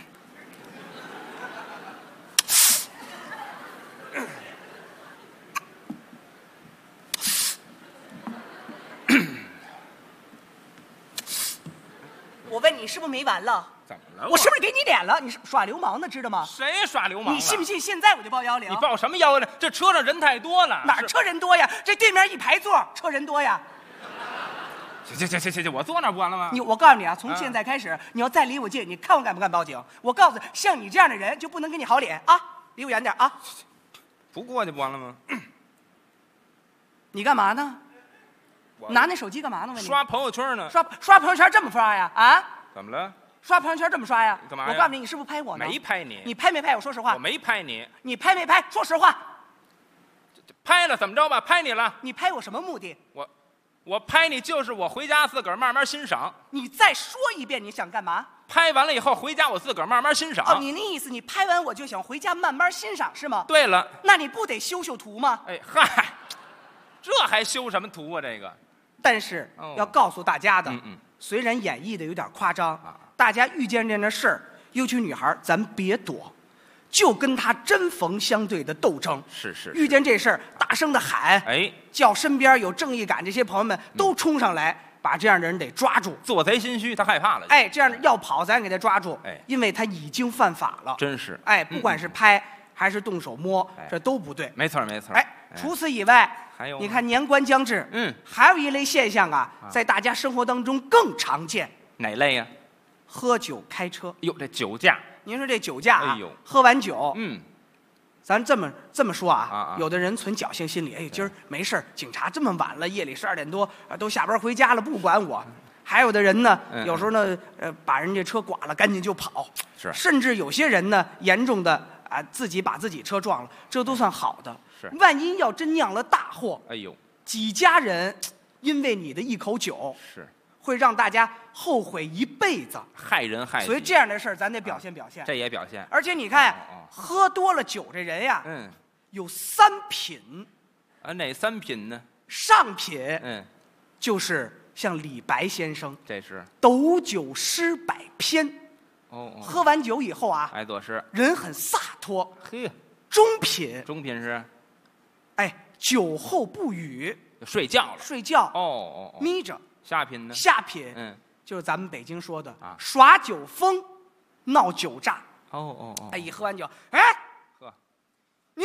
我问你是不是没完了？ 怎么了？ 我是不是给你脸了？你是耍流氓呢，知道吗？ 谁耍流氓？ 你信不信？现在我就报110。 你报什么110？这车上人太多了。 哪儿车人多呀？这对面一排座，车人多呀。 行，我坐那儿不完了吗？ 我告诉你啊，从现在开始，你要再离我近，你看我敢不敢报警？我告诉你，像你这样的人就不能给你好脸啊！离我远点啊！ 不过去不完了吗？ 你干嘛呢？拿那手机干嘛呢？ 刷朋友圈呢。 刷朋友圈这么刷呀？啊？ 怎么了？ 刷朋友圈这么刷呀？ 干嘛呀？ 我告诉你，你是不是拍我呢？ 没拍你。 你拍没拍？我说实话。 我没拍你。 你拍没拍？说实话。 拍了怎么着吧？拍你了。 你拍我什么目的？ 我拍你就是我回家自个儿慢慢欣赏。 你再说一遍，你想干嘛？ 拍完了以后回家我自个儿慢慢欣赏。 哦，你那意思，你拍完我就想回家慢慢欣赏是吗？ 对了。 那你不得修图吗？ 哎嗨，这还修什么图啊？这个。 但是要告诉大家的，虽然演绎的有点夸张，大家遇见这样的事儿，尤其女孩，咱别躲，就跟他针锋相对的斗争。 是。 遇见这事儿，大声的喊， 哎， 叫身边有正义感这些朋友们都冲上来，把这样的人得抓住。 做贼心虚，他害怕了。 哎，这样的要跑，咱给他抓住。哎，因为他已经犯法了。 真是。 哎，不管是拍还是动手摸，这都不对。 没错。 哎，除此以外。 还有， 你看年关将至，还有一类现象啊，在大家生活当中更常见。 哪类呀？ 喝酒开车。 哟，这酒驾， 您说这酒驾啊， 哎呦， 喝完酒，咱这么说啊，有的人存侥幸心理，哎，今儿没事，警察这么晚了，夜里12点多都下班回家了，不管我。还有的人呢，有时候呢，把人家车剐了，赶紧就跑。 是， 甚至有些人呢，严重的自己把自己车撞了，这都算好的。 是， 万一要真酿了大祸， 哎呦， 几家人因为你的一口酒，会让大家后悔一辈子， 害人害己。 所以这样的事儿，咱得表现表现。 这也表现。 而且你看呀，喝多了酒这人呀，有3品。 哪3品呢？ 上品，就是像李白先生， 这是斗酒诗百篇。喝完酒以后啊， 爱作诗， 人很洒脱。 嘿， 中品是， 酒后不语， 睡觉了， 睡觉眯着。 下品呢？ 下品，就是咱们北京说的耍酒疯，闹酒诈。哎，一喝完酒，哎， 喝， 你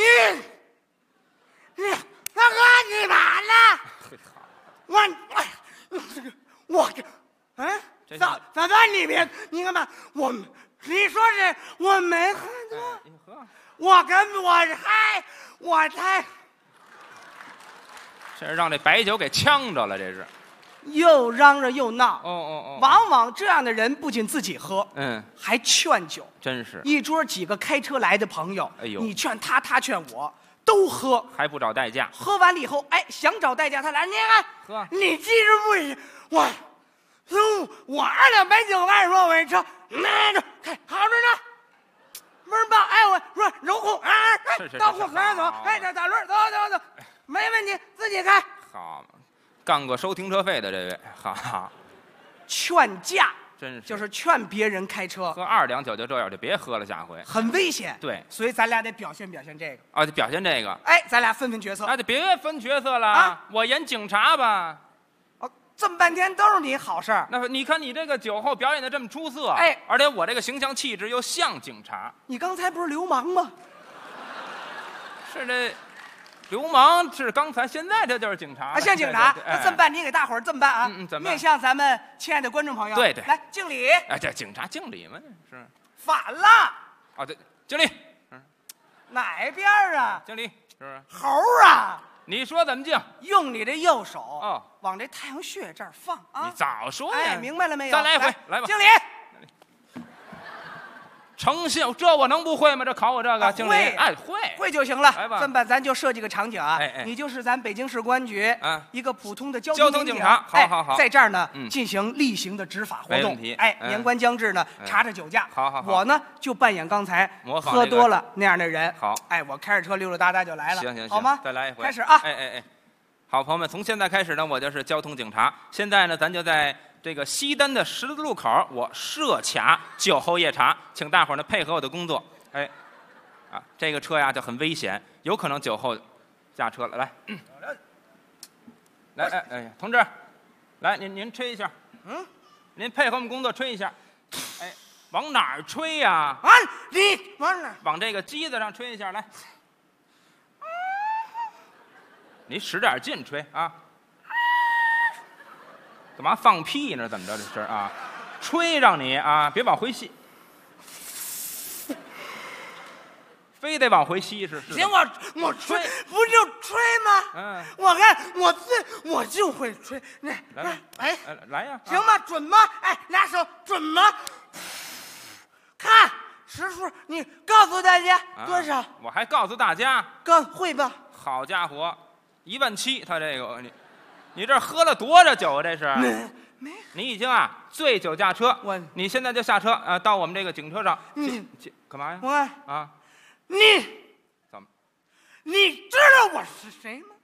大哥，你完了！咋办里面？你干嘛？你说是我没喝多，我才。 这是让这白酒给呛着了，这是。 又嚷嚷又闹。往往这样的人不仅自己喝，还劝酒。 真是。 一桌几个开车来的朋友， 哎呦， 你劝他，他劝我，都喝， 还不找代驾。 喝完了以后，哎，想找代驾，他来，你看， 喝， 你记着不是我2两白酒按说我车，看好着呢。味儿棒，哎，我说柔控，到户河上走，哎，这大轮，走，没问题，自己开。 好，干个收停车费的这位，好， 劝驾， 真是就是劝别人开车， 喝2两酒就这样，就别喝了，下回很危险。 对， 所以咱俩得表现表现这个啊，得表现这个。 哎，咱俩分角色。 就别分角色了啊！我演警察吧。 这么半天都是你好事儿。 那你看你这个酒后表演的这么出色， 哎， 而且我这个形象气质又像警察。 你刚才不是流氓吗？ 是这， 流氓是刚才，现在这就是警察啊，像警察。 对那这么办，你给大伙儿这么办啊？ 怎么面向咱们亲爱的观众朋友， 对， 来敬礼。 哎，这警察敬礼嘛，是反了。 啊，对，敬礼。 哪边啊？ 敬礼，是不是？ 猴啊！ 你说怎么敬？ 用你的右手往这太阳穴这儿放啊！ 你早说呀！ 哎，明白了没有？ 再来一回，来吧， 敬礼。 诚信，这我能不会吗？这考我这个经理，哎，会就行了。 来吧， 这么办，咱就设计个场景啊，你就是咱北京市公安局一个普通的交通警察， 好， 在这儿呢进行例行的执法活动。哎，年关将至呢，查查酒驾。 好， 我呢就扮演刚才喝多了那样的人。 好， 哎，我开着车溜溜达达就来了。 行， 好吗？ 再来一回， 开始啊！ 哎，好，朋友们，从现在开始呢，我就是交通警察。现在呢，咱就在这个西单的十字路口，我设卡酒后夜查，请大伙儿呢配合我的工作。哎，啊，这个车呀就很危险，有可能酒后驾车了。来，哎，同志，来您吹一下，您配合我们工作吹一下。哎，往哪儿吹呀？ 啊，你往哪儿？ 往这个机子上吹一下，来。你使点劲吹啊！干嘛放屁呢？怎么着这声啊？吹让你啊，别往回吸，非得往回吸是。 行，我吹，不就吹吗？我看我就会吹。 来呀！ 行吗？准吗？哎，俩手准吗？看实数，你告诉大家多少？ 我还告诉大家， 会吧？ 好家伙，17000，他这个你这喝了多少酒啊？这是没， 你已经醉酒驾车。你现在就下车到我们这个警车上。干嘛呀？ 我怎么？ 你知道我是谁吗？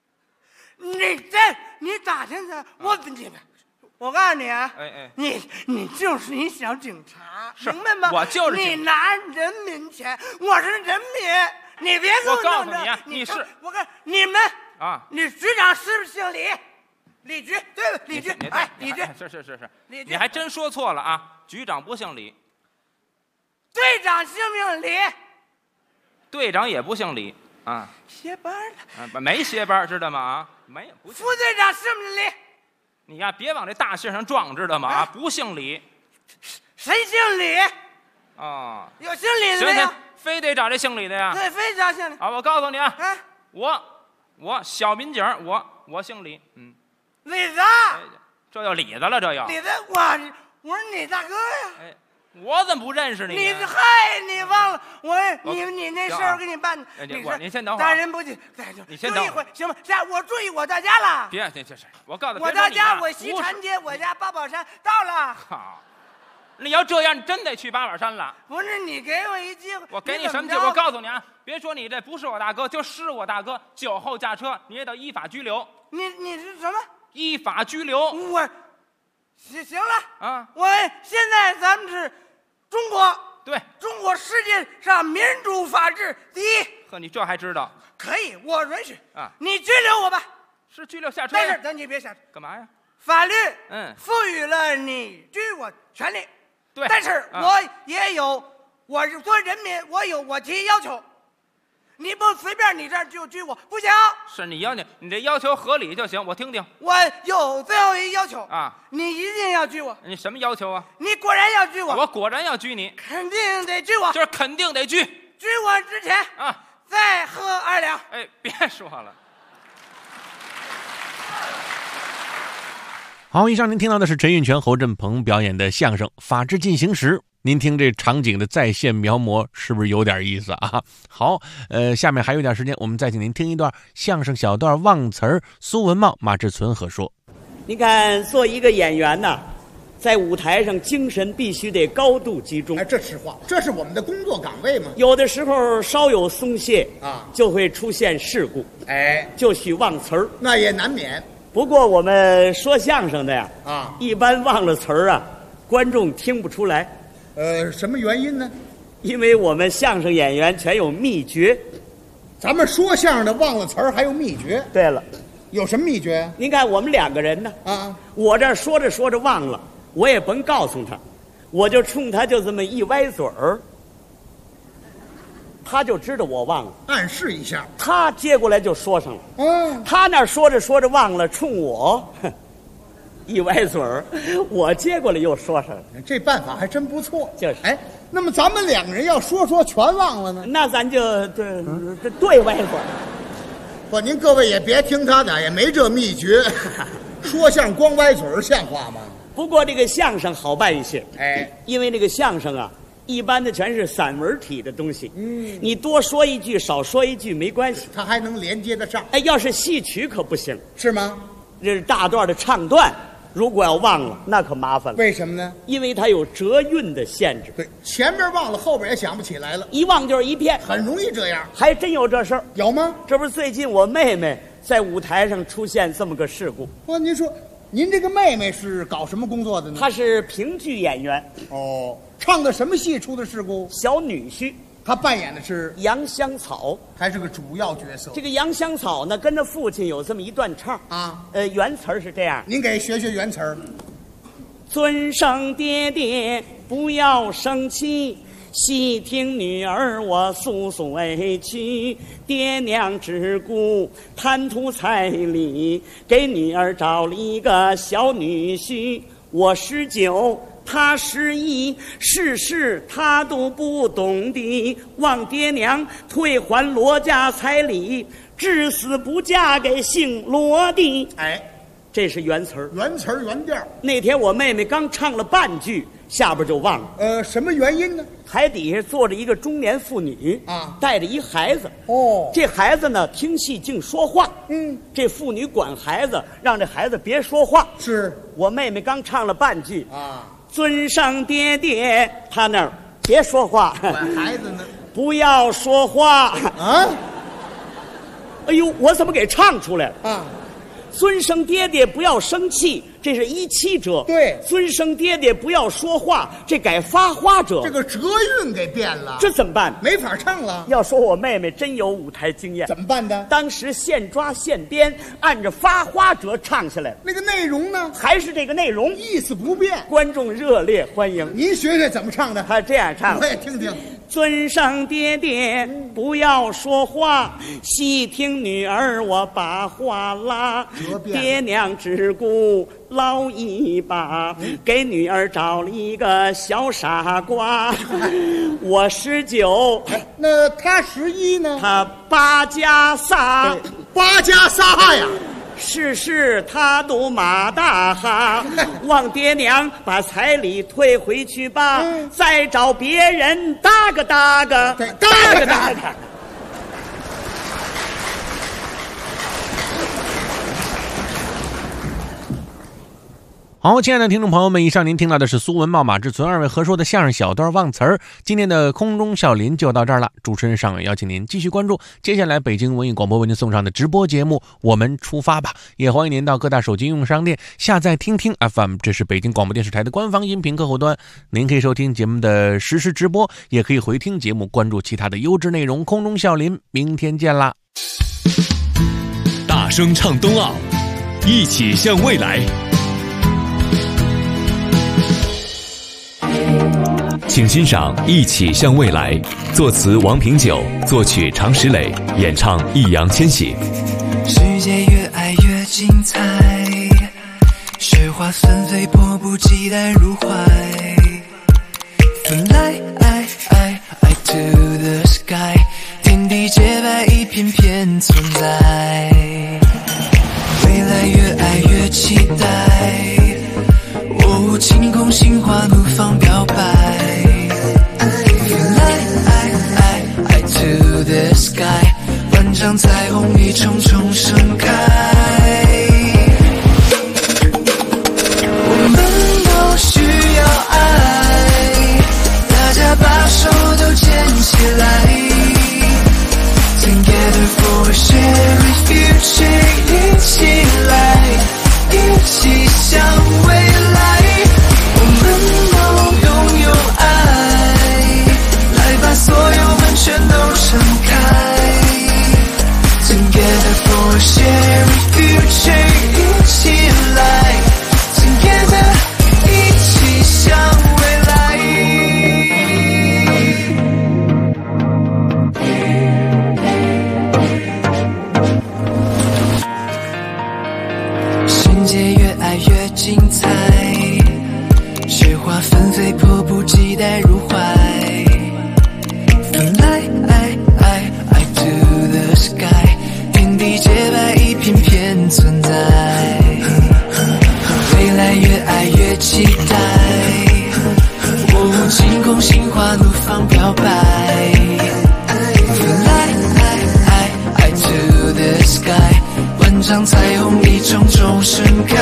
你打听他，我告诉你啊，你就是一小警察，明白吗？ 我就是你拿人民钱，我是人民，你别给我告诉你啊，你是我看你们啊，你局长是不是姓李？李局对吧？李局，哎，李局是，你还真说错了啊！局长不姓李， 队长姓不姓李？ 队长也不姓李啊， 歇班了没歇班，知道吗？啊，没有，不姓。 副队长姓不姓李？ 你呀，别往这大姓上撞，知道吗？啊，不姓李， 谁姓李？ 啊， 有姓李的没有？ 非得找这姓李的呀？ 对，非找姓李。 好，我告诉你啊，我小民警，我姓李， 李子， 这叫李子了，这要李子，我是你大哥呀。 哎，我怎么不认识你？ 你忘了你那事儿给你办。 你先等会儿。 大人不急， 你先等会儿， 行吗？我注意我到家了。 别，这是我告诉你， 我到家，我西长街，我家八宝山到了。 好，你要这样，你真得去八宝山了。 不是你给我一机会， 我给你什么机会？我告诉你啊，别说你这不是我大哥，就是我大哥，酒后驾车，你也得依法拘留。 你是什么？ 依法拘留。 我行了啊！我现在咱们是中国， 对， 中国世界上民主法治第一。 呵，你这还知道？ 可以，我允许啊！你拘留我吧。 是拘留下车。 但是咱你别下车。 干嘛呀？ 法律赋予了你拘我权利， 对。 但是我也有，我是做人民，我提要求。你不随便你这儿就拘我不行。 是你这要求合理就行，我听听。 我有最后一要求啊， 你一定要拘我。 你什么要求啊？ 你果然要拘我。 我果然要拘你， 肯定得拘我。 就是肯定得拘。 拘我之前啊，再喝2两。 哎，别说了。 好，以上您听到的是陈运泉、侯振鹏表演的相声《法治进行时》。您听这场景的再现描摹，是不是有点意思啊？好，下面还有点时间，我们再请您听一段相声小段忘词儿。苏文茂、马志存合说： 你看，做一个演员呢，在舞台上精神必须得高度集中。 哎，这实话，这是我们的工作岗位嘛。 有的时候稍有松懈啊，就会出现事故， 哎， 就许忘词儿， 那也难免。 不过我们说相声的呀， 啊， 一般忘了词儿啊，观众听不出来。 什么原因呢？ 因为我们相声演员全有秘诀。 咱们说相声的忘了词儿还有秘诀？ 对了， 有什么秘诀？ 您看我们2个人呢， 啊， 我这说着说着忘了，我也甭告诉他，我就冲他就这么一歪嘴儿， 他就知道我忘了， 暗示一下。 他接过来就说上了。他那说着说着忘了，冲我一歪嘴儿，我接过来又说上了。 这办法还真不错。 就是， 哎，那么咱们两个人要说全忘了呢？ 那咱就对歪嘴儿。 不，您各位也别听他的，也没这秘诀。说相声光歪嘴儿像话吗？ 不过这个相声好办一些， 哎， 因为这个相声啊，一般的全是散文体的东西，你多说一句少说一句没关系， 它还能连接得上。 哎，要是戏曲可不行， 是吗？ 这是大段的唱段，如果要忘了，那可麻烦了。 为什么呢？ 因为它有折韵的限制。 对，前面忘了，后边也想不起来了， 一忘就是一片， 很容易这样。 还真有这事儿？ 有吗？ 这不是最近我妹妹在舞台上出现这么个事故。 您说，您这个妹妹是搞什么工作的呢？ 她是评剧演员。 哦，唱的什么戏出的事故？ 小女婿。 他扮演的是杨香草， 还是个主要角色。 这个杨香草呢，跟着父亲有这么一段唱啊。 原词儿是这样， 您给学原词儿。 尊生爹爹不要生气，细听女儿我诉诉委屈。爹娘只顾贪图彩礼，给女儿找了一个小女婿。我19。他11，事事他都不懂的，望爹娘退还罗家彩礼，至死不嫁给姓罗的。 哎， 这是原词儿， 原词儿原调。 那天我妹妹刚唱了半句，下边就忘了。 什么原因呢？ 台底下坐着一个中年妇女啊， 带着一孩子。 哦， 这孩子呢听戏净说话。这妇女管孩子，让这孩子别说话。 是我妹妹刚唱了半句啊。 尊上爹爹，他那儿别说话， 管孩子呢， 不要说话啊！ 哎呦，我怎么给唱出来了啊？ 尊生爹爹不要生气，这是17折。 对， 尊生爹爹不要说话，这改发花折。 这个折韵给变了， 这怎么办？ 没法唱了。 要说我妹妹真有舞台经验， 怎么办的？ 当时现抓现编，按着发花折唱下来了。 那个内容呢？ 还是这个内容， 意思不变， 观众热烈欢迎。 您学学怎么唱的？ 他这样唱， 我也听听。 尊上爹爹不要说话，细听女儿我把话拉。爹娘只顾捞一把，给女儿找了一个小傻瓜。我19， 那他11呢？ 他8加3 ，8加3呀。 事事他都马大哈，望爹娘把彩礼退回去吧，再找别人搭个。 好，亲爱的听众朋友们，以上您听到的是苏文茂、马志存二位合说的相声小段忘词儿。今天的空中笑林就到这儿了，主持人尚远邀请您继续关注接下来北京文艺广播为您送上的直播节目《我们出发吧》，也欢迎您到各大手机应用商店下载听听 FM， 这是北京广播电视台的官方音频客户端，您可以收听节目的实时直播，也可以回听节目，关注其他的优质内容。空中笑林，明天见啦！ 大声唱冬奥，一起向未来。请欣赏《一起向未来》，作词王平久，作曲常石磊，演唱易烊千玺。 世界越爱越精彩，雪花纷飞，迫不及待入怀。Fly to the sky， 天地洁白，一片片存在。未来越爱越期待，晴空心花怒放表白。Fly to the sky， 万丈彩虹一重重盛开。我们都需要爱，大家把手都牵起来。Together for a shared future， 一起来，一起向未来。我们都拥有爱，来把所有门全都敞开。Together for a shared future。 花纷飞，迫不及待入怀。I to the sky， 天地洁白一片片存在，未来越爱越期待，我惊空心花怒放表白。I to the sky， 万丈彩虹一重重盛开。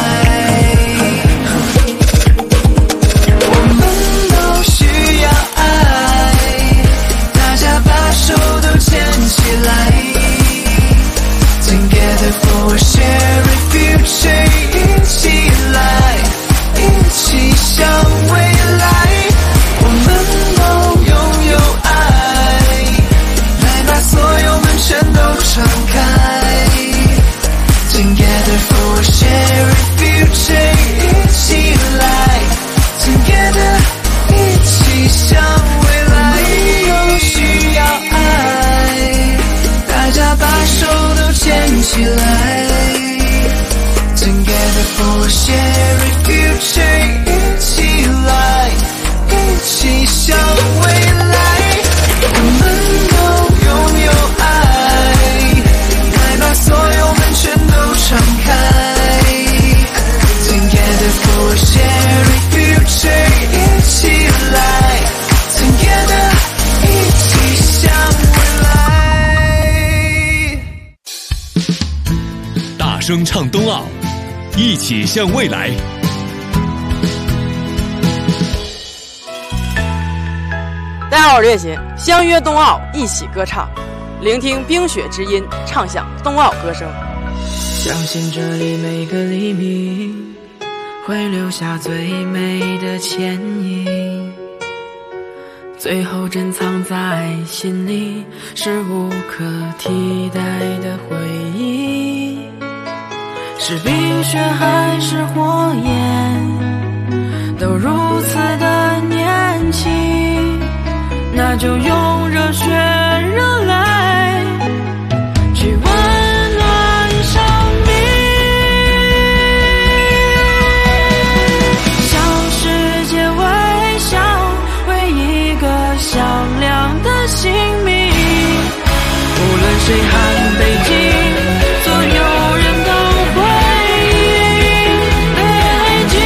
我们都需要爱，大家把手都牵起来 ，Together for a shared future， 一起来，一起向未来。我们都拥有爱，来把所有门全都敞开。Together for a shared future， 一起来 ，Together 一起向未来。都需要爱，大家把手都牵起来。Together for a shared future， 一起来，一起向未来。我们都拥有爱，来把所有门全都敞开。Together for a shared future， 一起来 ，Together 一起向未来。 大声唱冬奥，一起向未来。 大家好，我是叶琴，相约冬奥，一起歌唱，聆听冰雪之音，畅享冬奥歌声。 相信这里每个黎明会留下最美的倩影，最后珍藏在心里，是无可替代的回忆。是冰雪还是火焰，都如此的年轻，那就用热血热泪去温暖生命，向世界微笑，为一个响亮的姓名。无论谁喊北京，所有人都会北京，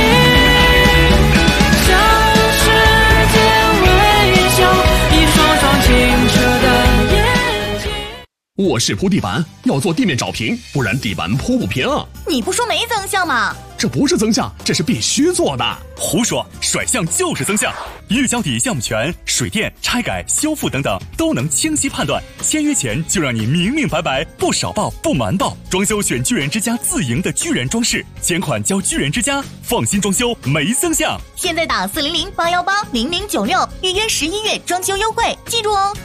向世界微笑，一双双清澈的眼睛。 卧室铺地板要做地面找平，不然地板铺不平。 你不说没增项吗？ 这不是增项，这是必须做的。 胡说，甩项就是增项。预交底项目权、水电、拆改、修复等等都能清晰判断，签约前就让你明明白白，不少报不瞒报。装修选巨人之家自营的巨人装饰，钱款交巨人之家，放心装修没增项。 现在打400-818-0096预约11月装修优惠，记住哦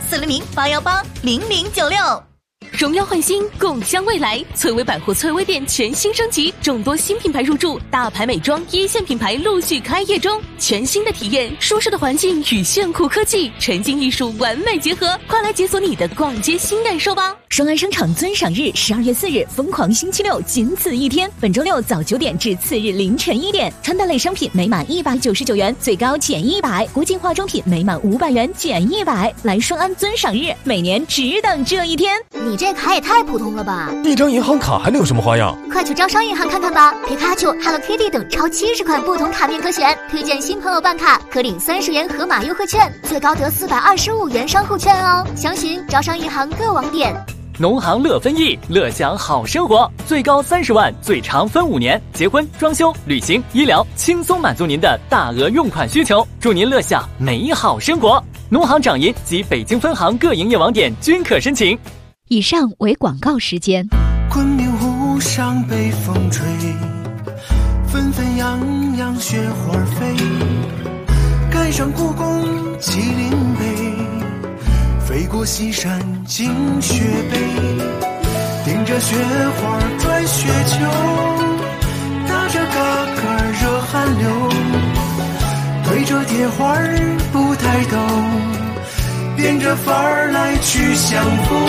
，400-818-0096。 荣耀焕新，共襄未来。翠微百货翠微店全新升级，众多新品牌入驻，大牌美妆一线品牌陆续开业中。全新的体验，舒适的环境与炫酷科技，沉浸艺术完美结合，快来解锁你的逛街新感受吧！ 双安商场尊赏日12月4日，疯狂星期六，仅此一天。本周六早9点至次日凌晨1点，穿戴类商品每满199元最高减100，国际化妆品每满500元减100。来双安尊赏日，每年只等这一天。 你这卡也太普通了吧！ 一张银行卡还能有什么花样？ 快去招商银行看看吧！皮卡丘、Hello Kitty 等超70款不同卡面可选，推荐新朋友办卡可领30元盒马优惠券，最高得425元商户券哦。详询招商银行各网点。 农行乐分益，乐享好生活，最高30万，最长分5年，结婚、装修、旅行、医疗，轻松满足您的大额用款需求，祝您乐享美好生活。农行掌银及北京分行各营业网点均可申请。 以上为广告时间。 昆明湖上北风吹，纷纷扬扬雪花飞，赶上故宫麒麟碑，飞过西山进雪北，顶着雪花转雪球，打着嘎嘎热汗流，对着铁花不抬头，变着法儿来去相逢，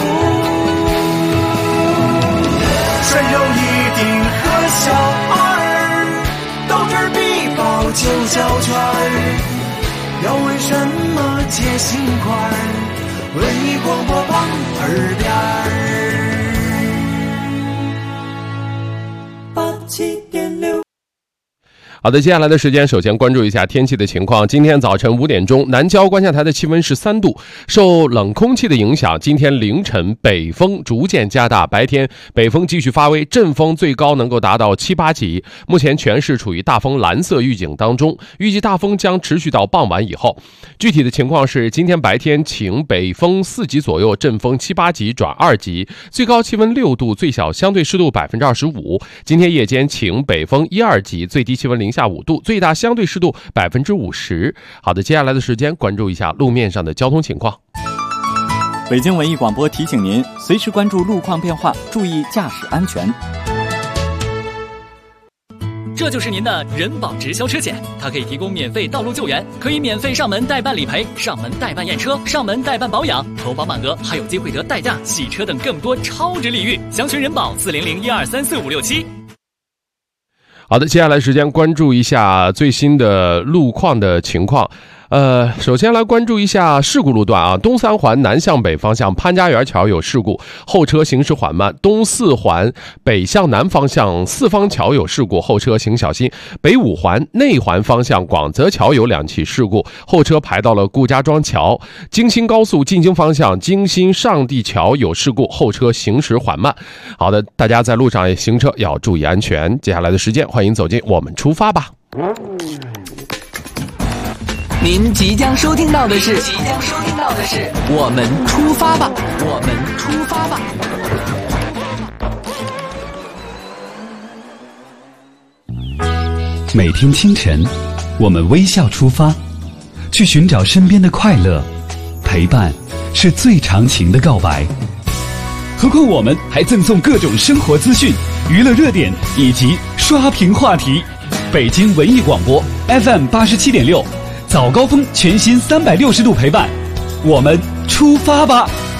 穿上一顶和小二，斗智比宝就交拳， 要为什么结心块？文艺广播榜耳边87.6。 好的，接下来的时间，首先关注一下天气的情况。今天早晨5点钟，南郊观象台的气温是3度，受冷空气的影响，今天凌晨北风逐渐加大，白天北风继续发威，阵风最高能够达到7、8级。目前全市处于大风蓝色预警当中，预计大风将持续到傍晚以后。具体的情况是，今天白天晴，北风4级左右，阵风7、8级转2级，最高气温6度，最小相对湿度25%。今天夜间晴，北风1、2级，最低气温零下5度，最大相对湿度50%。好的，接下来的时间关注一下路面上的交通情况。 北京文艺广播提醒您，随时关注路况变化，注意驾驶安全。 这就是您的人保直销车险，它可以提供免费道路救援，可以免费上门代办理赔、上门代办验车、上门代办保养，投保满额还有机会得代驾、洗车等更多超值礼遇。详询人保400-1234-567。 好的，接下来时间关注一下最新的路况的情况。首先来关注一下事故路段啊，东三环南向北方向潘家园桥有事故，后车行驶缓慢；东四环北向南方向四方桥有事故，后车请小心；北五环内环方向广泽桥有2起事故，后车排到了顾家庄桥；京新高速进京方向京新上地桥有事故，后车行驶缓慢。好的，大家在路上行车要注意安全。接下来的时间，欢迎走进我们出发吧。 您即将收听到的是我们出发吧，我们出发吧。 每天清晨，我们微笑出发，去寻找身边的快乐，陪伴是最长情的告白。何况我们还赠送各种生活资讯、娱乐热点以及刷屏话题。北京文艺广播 FM 87.6。早高峰全新360度陪伴，我们出发吧。